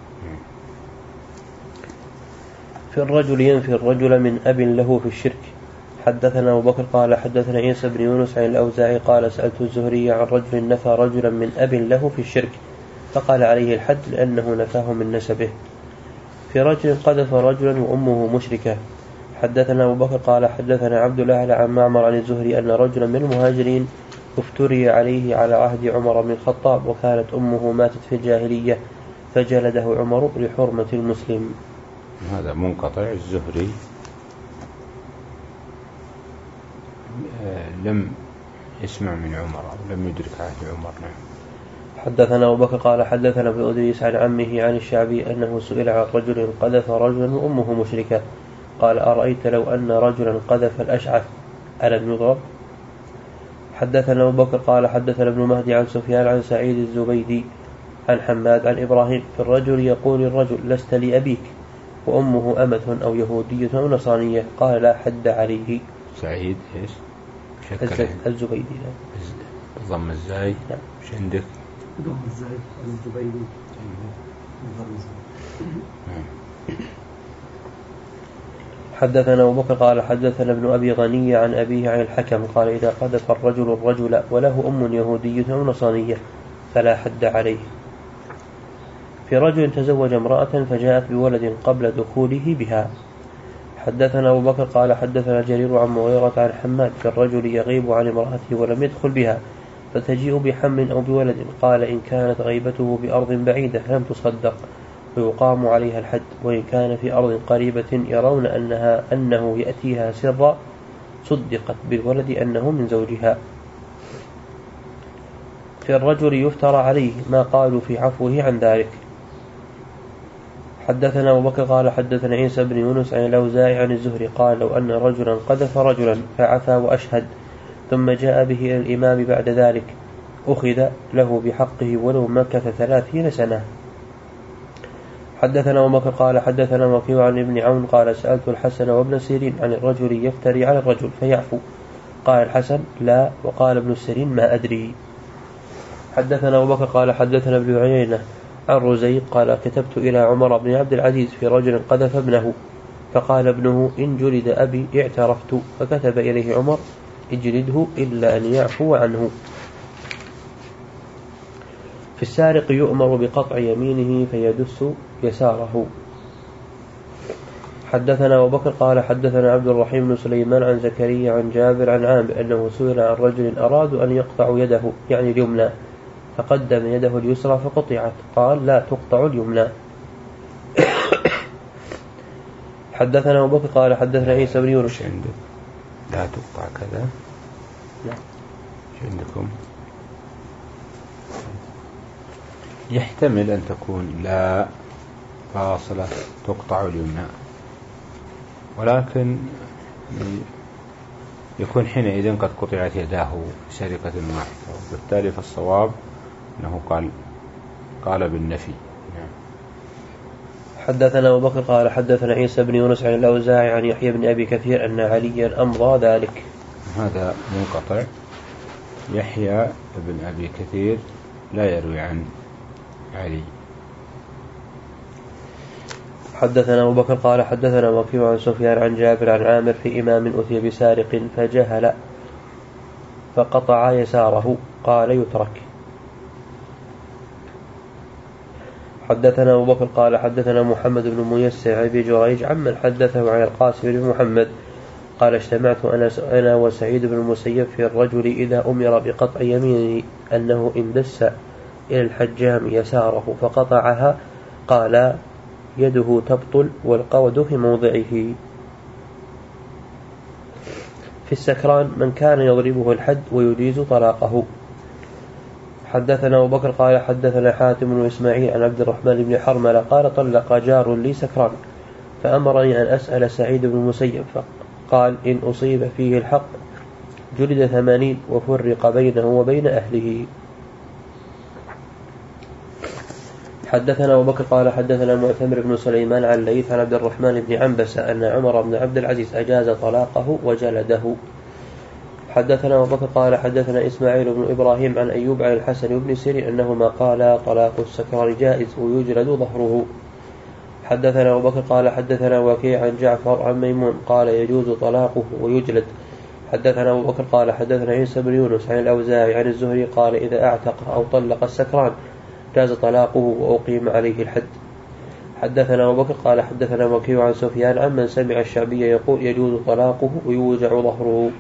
في الرجل ينفي الرجل من أب له في الشرك. حدثنا أبو بكر قال حدثنا عيسى بن يونس عن الأوزاعي قال سألت الزهري عن رجل نفى رجلا من أب له في الشرك فقال عليه الحد لأنه نفاه من نسبه. في رجل قذف رجلا وأمه مشركة. حدثنا أبو بكر قال حدثنا عبد الأعلى عن معمر عن الزهري أن رجلا من المهاجرين افتري عليه على عهد عمر بن الخطاب وكانت أمه ماتت في الجاهلية فجلده عمر لحرمة المسلم. هذا منقطع. الزهري لم يسمع من عمر أو لم يدرك عهد عمر. نعم. حدثنا أبو بكر قال حدثنا ابن أدريس عن عمه عن الشعبي أنه سئل عن رجل قذف رجلا وأمه مشركة قال أرأيت لو أن رجلا قذف الأشعث ألم يضرب؟ حدثنا أبو بكر قال حدثنا ابن مهدي عن سفيان عن سعيد الزبيدي عن حماد عن إبراهيم في الرجل يقول الرجل لست لأبيك وأمه أمة أو يهودية أو نصرانية قال لا حد عليه. سعيد إيش؟ الزبيدي. ضم الزاي. نعم. مش عندك؟ ضم الزاي الزبيدي. حدثنا أبو بكر قال حدثنا ابن أبي غني عن أبيه عن الحكم قال إذا قذف الرجل الرجل وله أم يهودية أو نصرانية فلا حد عليه. في رجل تزوج امرأة فجاءت بولد قبل دخوله بها. حدثنا أبو بكر قال حدثنا جرير عن مغيرة عن حماد في الرجل يغيب عن امرأته ولم يدخل بها فتجيء بحمل أو بولد قال إن كانت غيبته بأرض بعيدة لم تصدق ويقام عليها الحد، وإن كان في أرض قريبة يرون أنها أنه يأتيها سرا صدقت بالولد أنه من زوجها. في الرجل يفترى عليه ما قالوا في عفوه عن ذلك. حدثنا أبو بكر قال حدثنا عيسى بن يونس عن الأوزاعي عن الزهري قال لو أن رجلا قذف رجلا فعفى وأشهد ثم جاء به إلى الإمام بعد ذلك أخذ له بحقه ولو مكث ثلاثين سنة. حدثنا أبو بكر قال حدثنا وكيع عن ابن عون قال سألت الحسن وابن سيرين عن الرجل يفتري على الرجل فيعفو قال الحسن لا، وقال ابن سيرين ما أدري. حدثنا أبو بكر قال حدثنا ابن عيينة عن رزيق قال كتبت إلى عمر بن عبد العزيز في رجل قذف ابنه فقال ابنه إن جلد أبي اعترفت، فكتب إليه عمر اجلده إلا أن يعفو عنه. في السارق يؤمر بقطع يمينه فيدس يساره. حدثنا أبو بكر قال حدثنا عبد الرحيم بن سليمان عن زكريا عن جابر عن عامر أنه سئل عن رجل أرادوا أن يقطعوا يده يعني اليمنى فقدم يده اليسرى فقطعت، قال لا تقطع اليمنى. حدثنا أبو بكر قال حدثنا عيسى بن يونس. لا تقطع كذا. لا. شو عندكم؟ يحتمل أن تكون لا فاصلة تقطع اليمنى، ولكن يكون حينئذ قد قطعت يداه بسرقة واحدة، وبالتالي فالصواب أنه قال قال بالنفي. حدثنا أبو بكر قال حدثنا عيسى بن يونس عن الأوزاعي عن يحيى بن أبي كثير أن عليا أمضى ذلك. هذا منقطع. يحيى بن أبي كثير لا يروي عن علي. حدثنا أبو بكر قال حدثنا وكيع عن سفيان عن جابر عن عامر في إمام أتي بسارق فجهل فقطع يساره، قال يترك. حدثنا أبو بكر قال حدثنا محمد بن ميسر أبي جريج عمن حدثه عن القاسم بن محمد قال اجتمعت أنا وسعيد بن المسيب في الرجل إذا أمر بقطع يمينه أنه اندس إلى الحجام يساره فقطعها، قال يده تبطل والقود في موضعه. في السكران من كان يضربه الحد ويجيز طلاقه. حدثنا أبو بكر قال حدثنا حاتم بن إسماعيل عن عبد الرحمن بن حرملة قال طلق جار لي سكران فأمرني أن أسأل سعيد بن المسيب فقال إن أصيب فيه الحق جلد ثمانين وفرق بينه وبين أهله. حدثنا أبو بكر قال حدثنا معتمر بن سليمان عن ليث عن عبد الرحمن بن عنبسة أن عمر بن عبد العزيز أجاز طلاقه وجلده. حدثنا أبو بكر قال حدثنا إسماعيل بن إبراهيم عن أيوب عن الحسن بن سيرين أنهما قالا طلاق السكران جائز ويجلد ظهره. حدثنا أبو بكر قال حدثنا وكيع عن جعفر عن ميمون قال يجوز طلاقه ويجلد. حدثنا أبو بكر قال حدثنا عيسى بن يونس عن الأوزاعي عن الزهري قال إذا اعتق أو طلق السكران جاز طلاقه وأقيم عليه الحد. حدثنا أبو بكر قال حدثنا وكيع عن سفيان عمن سمع الشعبي يقول يجوز طلاقه ويوجع ظهره.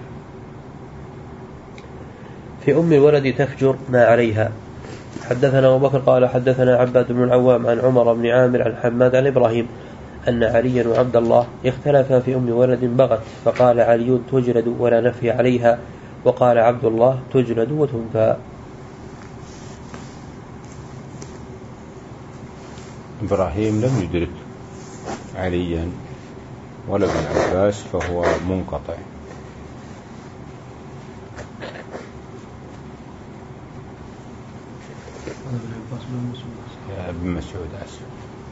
في أم الولد تفجر ما عليها. حدثنا أبو بكر قال حدثنا عباد بن العوام عن عمر بن عامر عن حماد عن إبراهيم أن عليا وعبد الله اختلفا في أم ولد بغت فقال علي تجلد ولا نفي عليها وقال عبد الله تجلد وتنفى. إبراهيم لم يدرك عليا ولا ابن عباس فهو منقطع. يا ابن مسعود أسف.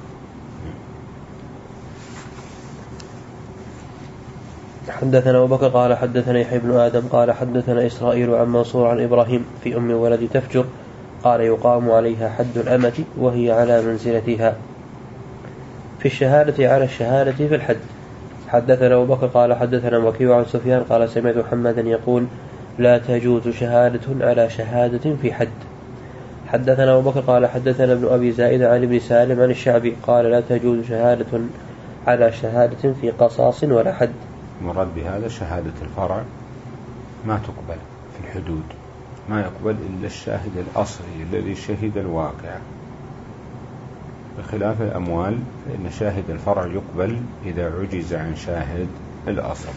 حدثنا أبو بكر قال حدثنا يحيى بن آدم قال حدثنا إسرائيل عن منصور عن إبراهيم في أم ولد تفجر قال يقام عليها حد الأمة وهي على منزلتها في الشهادة على الشهادة في الحد. حدثنا أبو بكر قال حدثنا وكيع عن سفيان قال سمعت محمدا يقول لا تجوز شهادة على شهادة في حد. حدثنا أبو بكر قال حدثنا ابن أبي زائد عن ابن سالم عن الشعبي قال لا تجوز شهادة على شهادة في قصاص ولا حد. مراد بهذا شهادة الفرع ما تقبل في الحدود، ما يقبل إلا الشاهد الأصلي الذي شهد الواقع، بخلاف الأموال فإن شاهد الفرع يقبل إذا عجز عن شاهد الأصل.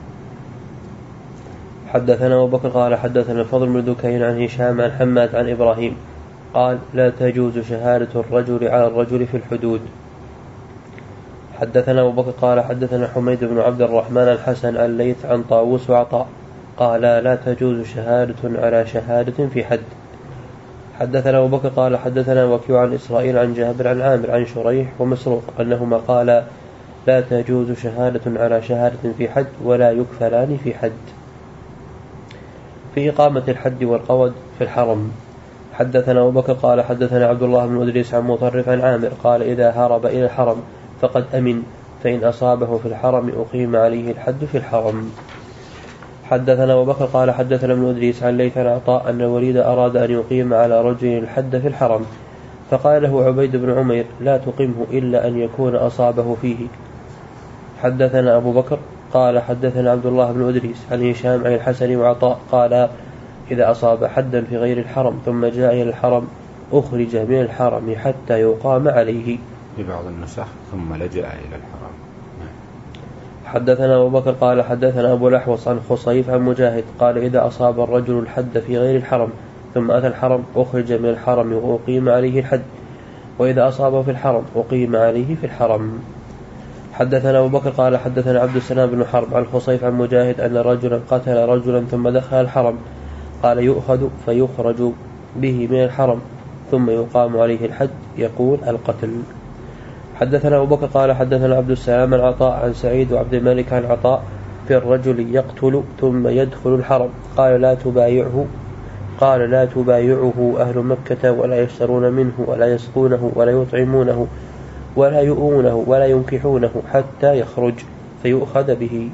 حدثنا أبو بكر قال حدثنا الفضل بن دكين عن هشام عن حماد عن إبراهيم قال لا تجوز شهادة الرجل على الرجل في الحدود. حدثنا أبو بكر قال حدثنا حميد بن عبد الرحمن الحسن عن ليث عن طاووس وعطاء قال لا تجوز شهادة على شهادة في حد. حدثنا أبو بكر قال حدثنا وكيع عن إسرائيل عن جابر عن عامر عن شريح ومسروق أنهما قال لا تجوز شهادة على شهادة في حد ولا يكفلان في حد. في إقامة الحد والقود في الحرم. حدثنا أبو بكر قال حدثنا عبد الله بن أدريس عن مطرف عن عامر قال إذا هرب إلى الحرم فقد أمن فإن أصابه في الحرم أقيم عليه الحد في الحرم. حدثنا أبو بكر قال حدثنا ابن إدريس عن ليث عن عطاء أن الوليد أراد أن يقيم على رجل الحد في الحرم، فقال له عبيد بن عمير لا تقمه إلا أن يكون أصابه فيه. حدثنا أبو بكر قال حدثنا عبد الله بن إدريس عن هشام عن الحسن وعطاء قال إذا أصاب حدا في غير الحرم ثم جاء إلى الحرم أخرج من الحرم حتى يقام عليه. في بعض النسخ ثم لجأ إلى الحرم. حدثنا أبو بكر قال حدثنا أبو الأحوص عن خصيف عن مجاهد قال إذا أصاب الرجل الحد في غير الحرم ثم أتى الحرم أخرج من الحرم وأقيم عليه الحد، وإذا أصابه في الحرم أقيم عليه في الحرم. حدثنا أبو بكر قال حدثنا عبد السلام بن حرب عن خصيف عن مجاهد أن رجلا قتل رجلا ثم دخل الحرم، قال يؤخذ فيخرج به من الحرم ثم يقام عليه الحد يقول القتل. حدثنا أبو بكر قال حدثنا عبد السلام عن عطاء عن سعيد وعبد الملك عن عطاء في الرجل يقتل ثم يدخل الحرم قال لا تبايعه قال لا تبايعه أهل مكة ولا يشترون منه ولا يسقونه ولا يطعمونه ولا يؤونه ولا ينكحونه حتى يخرج فيؤخذ به.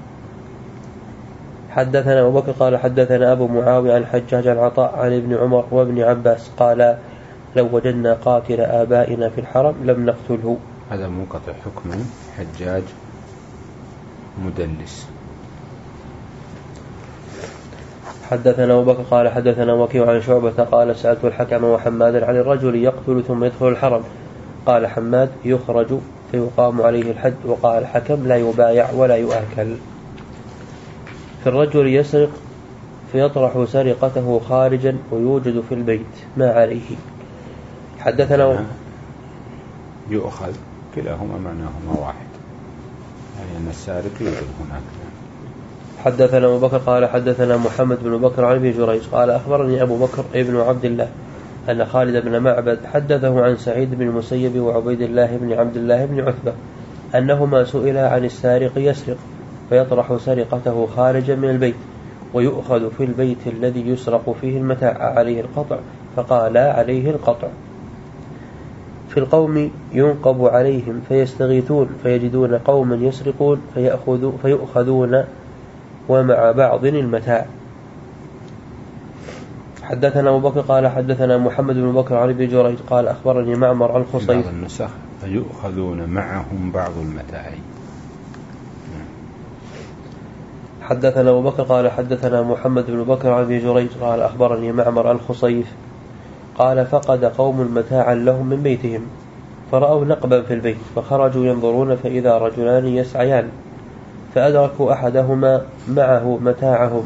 حدثنا أبو بكر قال حدثنا أبو معاوية عن حجاج عن عطاء عن ابن عمر وابن عباس قال لو وجدنا قاتل آبائنا في الحرم لم نقتله. هذا منقطع حكم حجاج مدلس. حدثنا أبو بكر قال حدثنا وكيع عن شعبة قال سألت الحكم وحمادا عن الرجل يقتل ثم يدخل الحرم، قال حماد يخرج فيقام عليه الحد، وقال الحكم لا يبايع ولا يؤكل. في الرجل يسرق فيطرح سرقته خارجا ويوجد في البيت ما عليه. حدثنا يؤخذ كلاهما معناهما واحد، يعني أن السارق يوجد هناك. حدثنا أبو بكر قال حدثنا محمد بن بكر عن ابن جريج قال أخبرني أبو بكر ابن عبد الله أن خالد بن معبد حدثه عن سعيد بن المسيب وعبيد الله بن عبد الله بن عتبة أنهما سئلا عن السارق يسرق فيطرح سرقته خارجا من البيت ويؤخذ في البيت الذي يسرق فيه المتاع عليه القطع، فقال عليه القطع. في القوم ينقب عليهم فيستغيثون فيجدون قوما يسرقون فيأخذوا فيؤخذون ومع بعض المتاع. حدثنا أبو بكر قال حدثنا محمد بن بكر عن ابن جريج قال أخبرني معمر عن خصيف بعض النسخ فيؤخذون معهم بعض المتاع. حدثنا أبو بكر قال حدثنا محمد بن بكر عن ابن جريج قال أخبرني معمر عن خصيف قال فقد قوم متاعا لهم من بيتهم فرأوا نقبا في البيت فخرجوا ينظرون فإذا رجلان يسعيان فأدركوا أحدهما معه متاعهم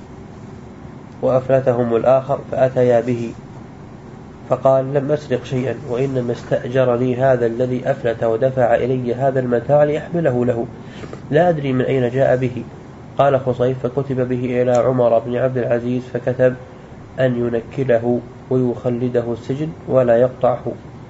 وأفلتهم الآخر فأتيا به فقال لم أسرق شيئا وإنما استأجرني هذا الذي أفلت ودفع إلي هذا المتاع لأحمله له لا أدري من أين جاء به. قال خصيف فكتب به إلى عمر بن عبد العزيز فكتب أن ينكله ويخلده السجن ولا يقطعه.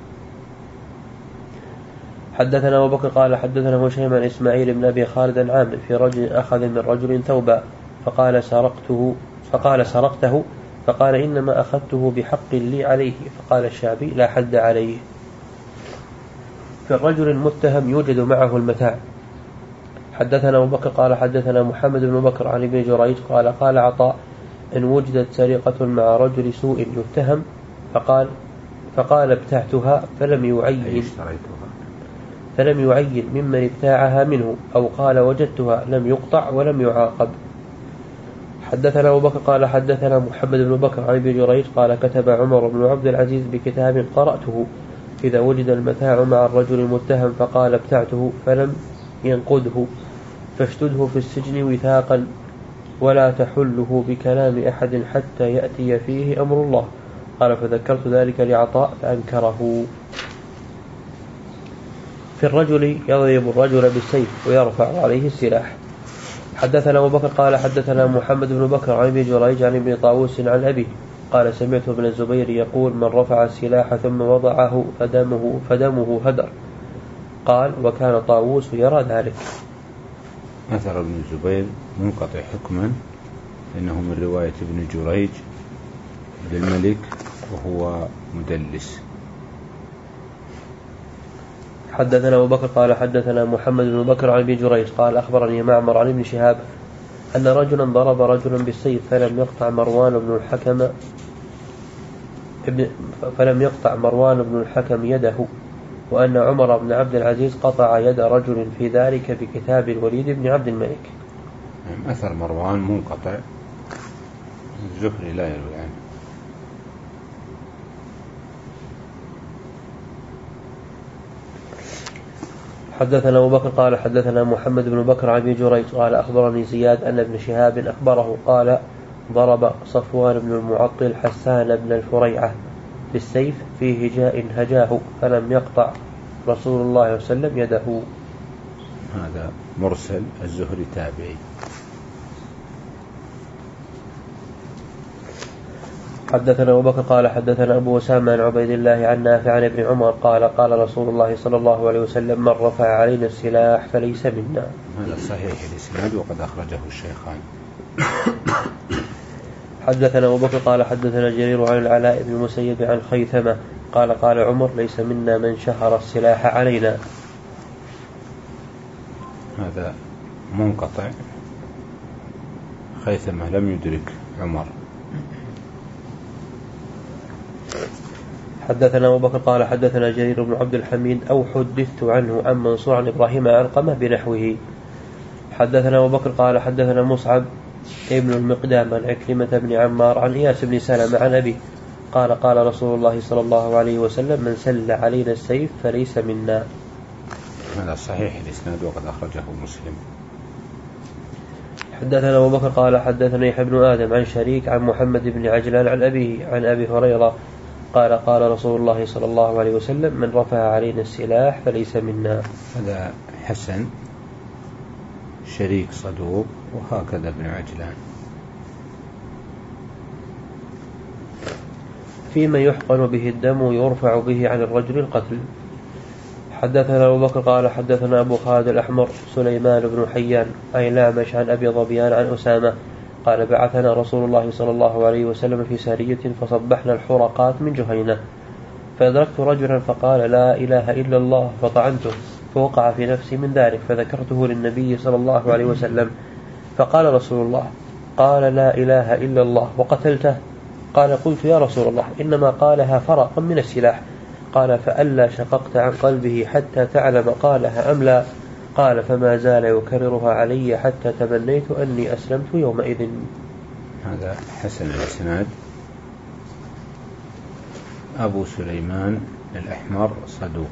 حدثنا أبو بكر قال حدثنا هشيم عن إسماعيل بن أبي خالد عامر في رجل أخذ من رجل ثوبا فقال سرقته فقال سرقته فقال إنما أخذته بحق لي عليه، فقال الشعبي لا حد عليه. في الرجل المتهم يوجد معه المتاع. حدثنا أبو بكر قال حدثنا محمد بن بكر عن ابن جريج قال قال عطاء إن وجدت سرقة مع رجل سوء يتهم فقال فقال ابتعتها فلم يعين فلم يعين ممن ابتاعها منه أو قال وجدتها لم يقطع ولم يعاقب. حدثنا أبو بكر قال حدثنا محمد بن بكر عن ابن جريج قال كتب عمر بن عبد العزيز بكتاب قرأته إذا وجد المتاع مع الرجل المتهم فقال ابتعته فلم ينقده فاشتده في السجن وثاقا ولا تحله بكلام أحد حتى يأتي فيه أمر الله. قال فذكرت ذلك لعطاء فأنكره. في الرجل يضرب الرجل بالسيف ويرفع عليه السلاح. حدثنا أبو بكر قال حدثنا محمد بن بكر عن ابن جريج عن ابن طاووس عن أبيه قال سمعت ابن الزبير يقول من رفع السلاح ثم وضعه فدمه, فدمه هدر. قال وكان طاووس يرى ذلك. أثر ابن الزبير منقطع حكما إنه من رواية ابن جريج للملك وهو مدلس. حدثنا أبو بكر قال حدثنا محمد بن بكر عن ابن جريج قال أخبرني معمر عن ابن شهاب أن رجلا ضرب رجلا بالسيف فلم يقطع مروان بن الحكم فلم يقطع مروان بن الحكم يده، وأن عمر بن عبد العزيز قطع يد رجل في ذلك بكتاب الوليد بن عبد الملك. أثر مروان منقطع، الزهري لا يروي عنه. حدثنا أبو بكر قال حدثنا محمد بن بكر عن أبي جريج قال أخبرني زياد أن ابن شهاب أخبره قال ضرب صفوان بن المعطل حسان بن الفريعة بالسيف في هجاء هجاه فلم يقطع رسول الله صلى الله عليه وسلم يده. هذا مرسل، الزهري تابعي. حدثنا أبو بكر قال حدثنا أبو أسامة عن عبيد الله عن نافع عن ابن عمر قال قال رسول الله صلى الله عليه وسلم من رفع علينا السلاح فليس منا. هذا صحيح الإسناد وقد أخرجه الشيخان. حدثنا أبو بكر قال حدثنا جرير عن العلاء بن المسيب عن خيثمة قال قال عمر ليس منا من شهر السلاح علينا. هذا منقطع، خيثمة لم يدرك عمر. حدثنا أبو بكر قال حدثنا جرير بن عبد الحميد أو حدثت عنه عن منصور عن إبراهيم علقمة بنحوه. حدثنا أبو بكر قال حدثنا مصعب ابن المقدام عن عكرمة بن عمار عن إياس بن سلمة عن أبي قال قال رسول الله صلى الله عليه وسلم من سل علينا السيف فليس منا. هذا صحيح الإسناد وقد أخرجه مسلم. حدثنا أبو بكر قال حدثنا يحيى بن آدم عن شريك عن محمد بن عجلان عن أبيه عن أبي هريرة قال قال رسول الله صلى الله عليه وسلم من رفع علينا السلاح فليس منا. هذا حسن، شريك صدوق، وهكذا ابن عجلان. فيما يحقن به الدم يرفع به عن الرجل القتل. حدثنا أبو بكر قال حدثنا أبو خالد الأحمر سليمان بن حيان أي لامش عن أبي ظبيان عن أسامة قال بعثنا رسول الله صلى الله عليه وسلم في سارية فصبحنا الحرقات من جهينة فأدركت رجلا فقال لا إله إلا الله فطعنته فوقع في نفسي من ذلك فذكرته للنبي صلى الله عليه وسلم فقال رسول الله قال لا إله إلا الله وقتلته؟ قال قلت يا رسول الله إنما قالها فرقا من السلاح. قال فألا شققت عن قلبه حتى تعلم قالها أم لا؟ قال فما زال يكررها علي حتى تمنيت أني أسلمت يومئذ. هذا حسن الإسناد. أبو سليمان الأحمر صدوق.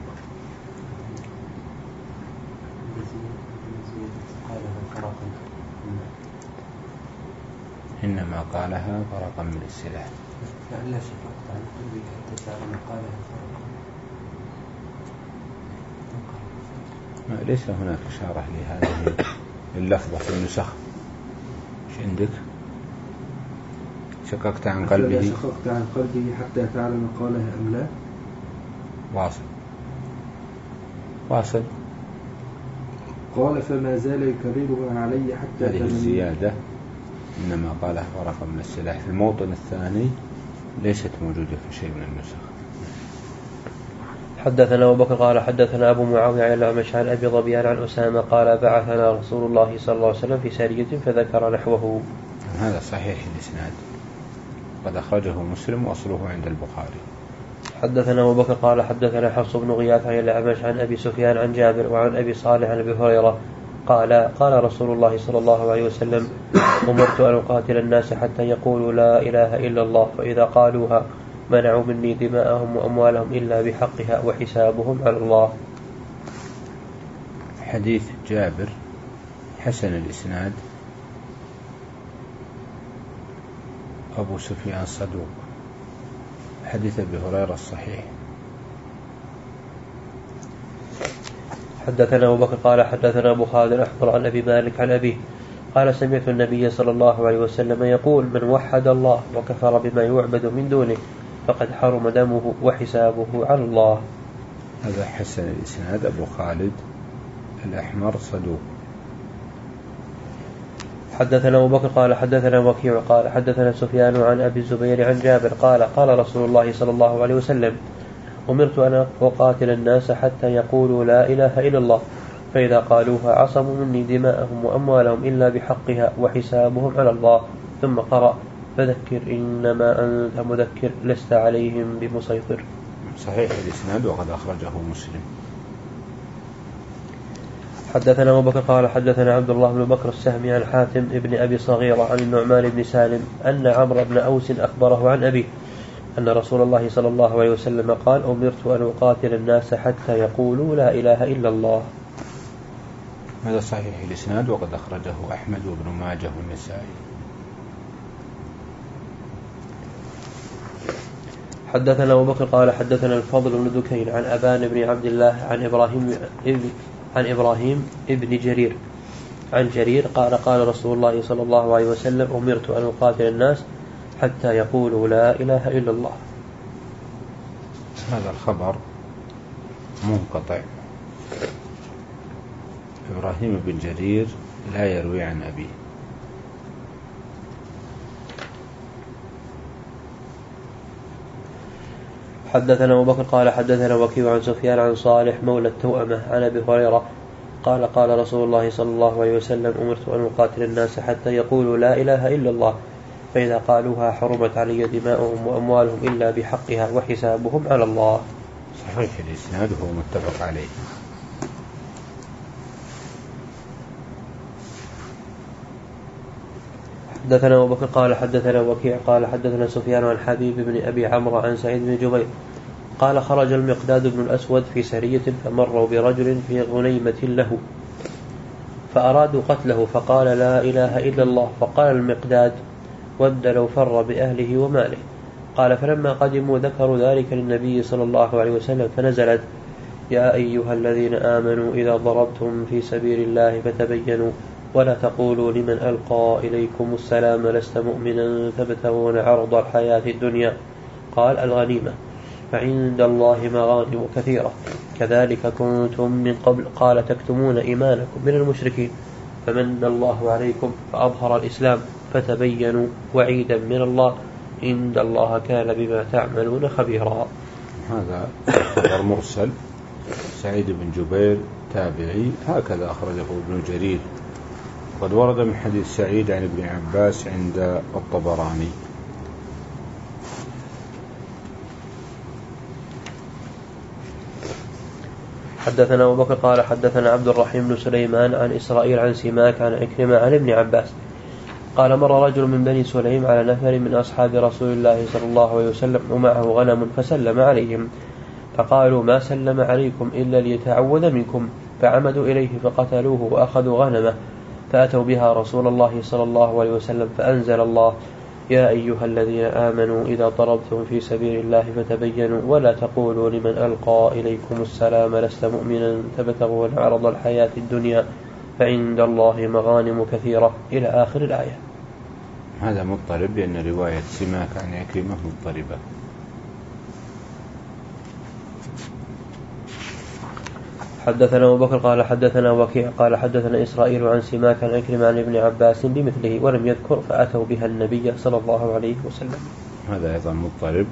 إنما قالها فرقا من السلاح. فألا شققت عن قلبي حتى تعلم قالها فرقا. ليس هناك إشارة لهذه اللفظة في النسخ. ايش عندك؟ شققت عن قلبه شققت عن قلبه حتى تعلم قالها أم لا. واصل واصل. قال فما زال يكررها علي حتى هذه الزيادة إنما قالها فرقا من السلاح في الموطن الثاني ليست موجودة في شيء من النسخ. حدثنا أبو بكر قال حدثنا أبو معاوية عن الأعمش عن أبي ظبيان عن أسامة قال بعثنا رسول الله صلى الله عليه وسلم في سارية فذكر نحوه. هذا صحيح الإسناد قد أخرجه مسلم وأصله عند البخاري. حدثنا أبو بكر قال حدثنا حفص بن غياث عن الأعمش عن أبي سفيان عن جابر وعن أبي صالح عن أبي هريرة قال قال رسول الله صلى الله عليه وسلم أمرت أن أقاتل الناس حتى يقولوا لا إله إلا الله فإذا قالوها منعوا مني دماءهم وأموالهم إلا بحقها وحسابهم على الله. حديث جابر حسن الإسناد. أبو سفيان صدوق. حديث أبي هريرة الصحيح. حدثنا أبو بكر قال حدثنا أبو خالد الأحمر عن أبي مالك عن أبيه قال سمعت النبي صلى الله عليه وسلم يقول من وحد الله وكفر بما يعبد من دونه فقد حرم دمه وحسابه على الله. هذا حسن الإسناد. أبو خالد الأحمر صدوق. حدثنا أبو بكر قال حدثنا وكيع قال حدثنا سفيان عن أبي الزبير عن جابر قال قال رسول الله صلى الله عليه وسلم أمرت أن أقاتل الناس حتى يقولوا لا إله إلا الله فإذا قالوها عصموا مني دماءهم وأموالهم إلا بحقها وحسابهم على الله. ثم قرأ فذكر إنما أنت مذكر لست عليهم بمسيطر. صحيح الإسناد وقد أخرجه مسلم. حدثنا أبو بكر قال حدثنا عبد الله بن بكر السهمي عن حاتم ابن أبي صغيرة عن النعمان بن سالم أن عمرو بن أوس أخبره عن أبيه أن رسول الله صلى الله عليه وسلم قال أمرت أن أقاتل الناس حتى يقولوا لا إله إلا الله. هذا صحيح الإسناد وقد أخرجه أحمد وابن ماجه والنسائي. حدثنا أبو بكر قال حدثنا الفضل بن دكين عن أبان بن عبد الله عن إبراهيم عن إبراهيم ابن جرير عن جرير قال قال رسول الله صلى الله عليه وسلم أمرت أن أقاتل الناس حتى يقولوا لا إله إلا الله. هذا الخبر منقطع. إبراهيم بن جرير لا يروي عن أبيه. حدثنا أبو بكر قال حدثنا وكيع عن سفيان عن صالح مولى التوأمة عن أبي هريرة قال قال رسول الله صلى الله عليه وسلم أمرت أن أقاتل الناس حتى يقولوا لا إله إلا الله فإذا قالوها حرمت علي دماؤهم وأموالهم إلا بحقها وحسابهم على الله. صحيح الإسناد وهو متفق عليه. حدثنا أبو بكر قال حدثنا وكيع قال حدثنا سفيان عن حبيب بن أبي عمرو عن سعيد بن جبير قال خرج المقداد بن الأسود في سرية فمروا برجل في غنيمة له فأرادوا قتله فقال لا إله إلا الله فقال المقداد ود لو فر بأهله وماله. قال فلما قدموا ذكروا ذلك للنبي صلى الله عليه وسلم فنزلت يا أيها الذين آمنوا إذا ضربتم في سبيل الله فتبينوا ولا تقولوا لمن ألقى إليكم السلام لست مؤمنا تبتغون عرض الحياة الدنيا. قال الغنيمة فعند الله مغانم كثيرة كذلك كنتم من قبل قال تكتمون إيمانكم من المشركين فمن الله عليكم فأظهر الإسلام فتبينوا وعيدا من الله إن الله كان بما تعملون خبيرا. هذا خبر مرسل. سعيد بن جبير تابعي هكذا أخرجه ابن جرير. قد ورد من حديث سعيد عن ابن عباس عند الطبراني. حدثنا أبو بكر قال حدثنا عبد الرحيم بن سليمان عن إسرائيل عن سماك عن عكرمة عن ابن عباس قال مر رجل من بني سليم على نفر من أصحاب رسول الله صلى الله عليه وسلم ومعه غنم فسلم عليهم فقالوا ما سلم عليكم إلا ليتعوذ منكم فعمدوا إليه فقتلوه وأخذوا غنمه فأتوا بها رسول الله صلى الله عليه وسلم فأنزل الله يا أيها الذين آمنوا إذا ضربتم في سبيل الله فتبينوا ولا تقولوا لمن ألقى إليكم السلام لست مؤمنا تبتغون عرض الحياة الدنيا فعند الله مغانم كثيرة إلى آخر الآية. هذا مضطرب لأن رواية سماك عن عكرمة مضطربة. حدثنا أبو بكر قال حدثنا وكيع قال حدثنا إسرائيل عن سماك عن عكرمة عن ابن عباس بمثله ولم يذكر فأتوا بها النبي صلى الله عليه وسلم. هذا أيضا مضطرب.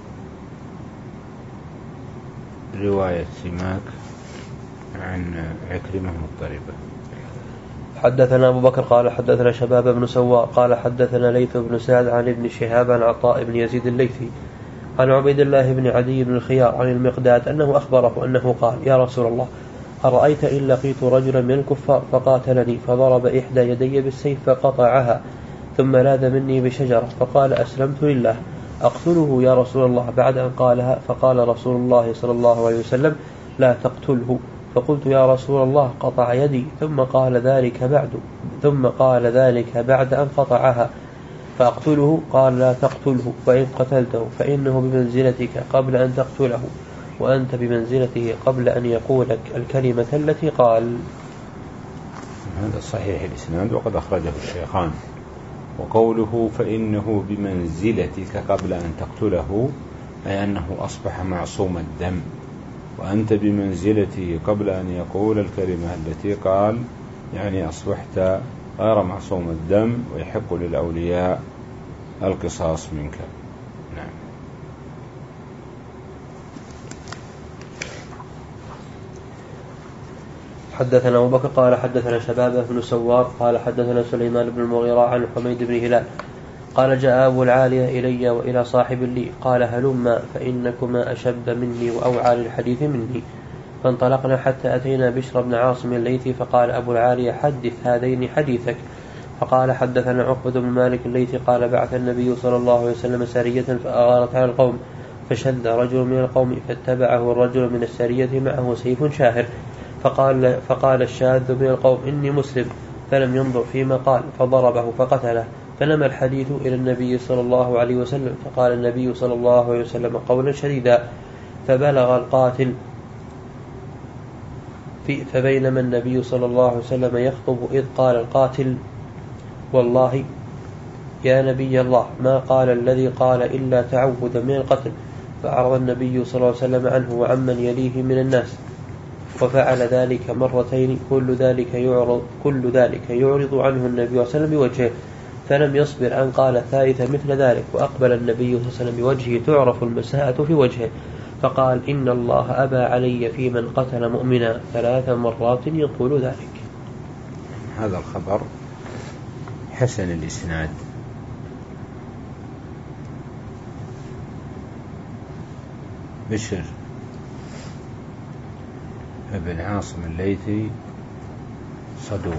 رواية سماك عن عكرمة مضطربة. حدثنا أبو بكر قال حدثنا شباب بن سواء قال حدثنا ليث بن سعد عن ابن شهاب عن عطاء بن يزيد الليثي عن عبيد الله بن عدي بن الخيار عن المقداد أنه أخبره أنه قال يا رسول الله أرأيت إن لقيت رجلا من الكفار فقاتلني فضرب إحدى يدي بالسيف فقطعها ثم لاذ مني بشجرة فقال أسلمت لله أقتله يا رسول الله بعد أن قالها فقال رسول الله صلى الله عليه وسلم لا تقتله فقلت يا رسول الله قطع يدي ثم قال ذلك بعد ثم قال ذلك بعد أن قطعها فأقتله قال لا تقتله فإن قتلته فإنه بمنزلتك قبل أن تقتله وأنت بمنزلته قبل أن يقول الكلمة التي قال. هذا صحيح الإسناد وقد أخرجه الشيخان. وقوله فإنه بمنزلتك قبل أن تقتله أي أنه أصبح معصوم الدم وأنت بمنزلته قبل أن يقول الكلمة التي قال يعني أصبحت غير معصوم الدم ويحق للأولياء القصاص منك. نعم. حدثنا أبو بكر قال حدثنا شبابة بن سوار قال حدثنا سليمان بن المغيرة عن حميد بن هلال قال جاء أبو العالية إلي وإلى صاحب لي قال هلما فإنكما أشب مني وأوعى للحديث مني. فانطلقنا حتى أتينا بشر بن عاصم الليثي فقال أبو العالية حدث هذين حديثك. فقال حدثنا عقبة بن مالك الليثي قال بعث النبي صلى الله عليه وسلم سرية فأغارت على القوم فشد رجل من القوم فاتبعه الرجل من السرية معه سيف شاهر فقال, فقال الشاذ من القوم إني مسلم فلم ينظر فيما قال فضربه فقتله. فنمى الحديث إلى النبي صلى الله عليه وسلم فقال النبي صلى الله عليه وسلم قولا شديدا فبلغ القاتل في فبينما النبي صلى الله عليه وسلم يخطب إذ قال القاتل والله يا نبي الله ما قال الذي قال إلا تعودا من القتل. فأعرض النبي صلى الله عليه وسلم عنه وعمن يليه من الناس وفعل ذلك مرتين كل ذلك يعرض, كل ذلك يعرض عنه النبي صلى الله عليه وسلم بوجهه فلم يصبر أن قال الثالث مثل ذلك. وأقبل النبي صلى الله عليه وسلم بوجهه تعرف المساءة في وجهه فقال إن الله أبى علي في من قتل مؤمنا ثلاث مرات يقول ذلك. هذا الخبر حسن الإسناد. بشر ابن عاصم الليثي صدوق.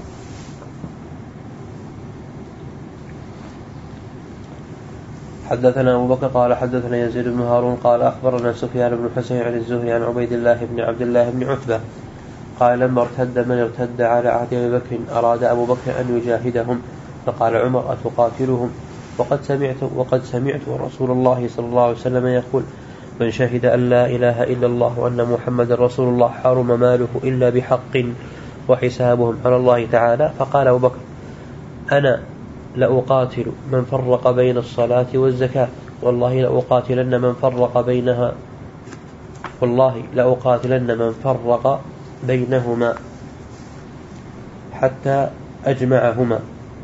حدثنا أبو بكر قال حدثنا يزيد بن هارون قال أخبرنا سفيان بن حسين عن الزهري عن عبيد الله بن عبد الله بن عتبة قال لما ارتد من ارتد على عهد أبي بكر أراد أبو بكر أن يجاهدهم فقال عمر أتقاتلهم وقد سمعت وقد سمعت رسول الله صلى الله عليه وسلم يقول من شهد أن لا إله إلا الله وأن محمد رسول الله حرم ماله إلا بحق وحسابهم على الله تعالى. فقال أبو بكر أنا لأقاتل من فرق بين الصلاة والزكاة والله لأقاتلن من فرق بينها والله لأقاتلن من فرق بينهما حتى أجمعهما.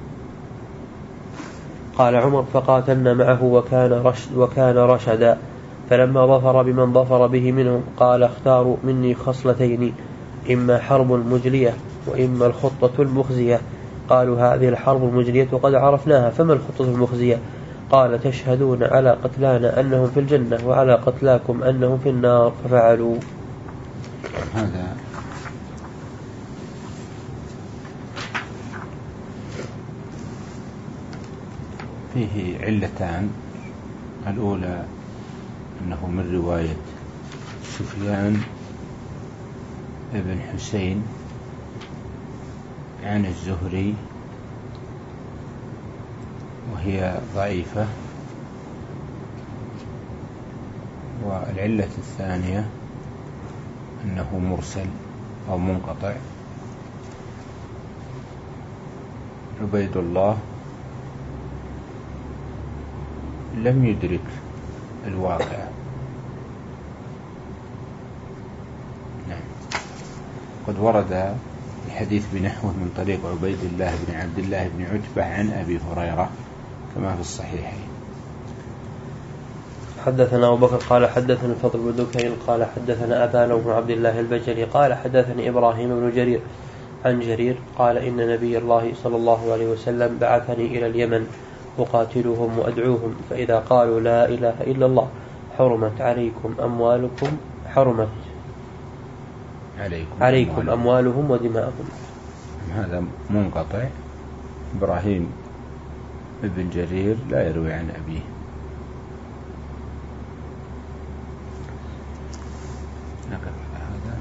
قال عمر فقاتلنا معه وكان رشد, وكان رشدا فلما ظفر بمن ظفر به منهم قال اختاروا مني خصلتين إما حرب مجلية وإما الخطة المخزية. قالوا هذه الحرب المجلية قد عرفناها فما الخطة المخزية؟ قال تشهدون على قتلانا أنهم في الجنة وعلى قتلاكم أنهم في النار ففعلوا. هذا فيه علتان. الأولى أنه من رواية سفيان ابن حسين عن الزهري وهي ضعيفة. والعلة الثانية أنه مرسل أو منقطع. عبيد الله لم يدرك الواقع. نعم. قد ورد الحديث بنحوه من طريق عبيد الله بن عبد الله بن عتبة عن أبي هريرة كما في الصحيحين. حدثنا أبو بكر قال حدثنا الفضل بن دكين قال حدثنا أبان بن عبد الله البجلي قال حدثني إبراهيم بن جرير عن جرير قال إن نبي الله صلى الله عليه وسلم بعثني إلى اليمن أقاتلهم وأدعوهم فإذا قالوا لا إله إلا الله حرمت عليكم أموالكم حرمت عليكم, عليكم أموالهم ودماءهم. هذا منقطع. إبراهيم ابن جرير لا يروي عن أبيه. هذا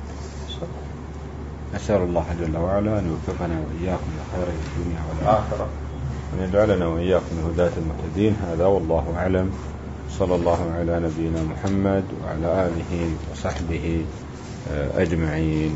أسأل الله جل وعلا أن يوفقنا وإياكم لخير الدنيا والآخرة وأن يجعلنا وإياكم من هداة المهتدين. هذا والله أعلم. صلى الله على نبينا محمد وعلى آله وصحبه أجمعين.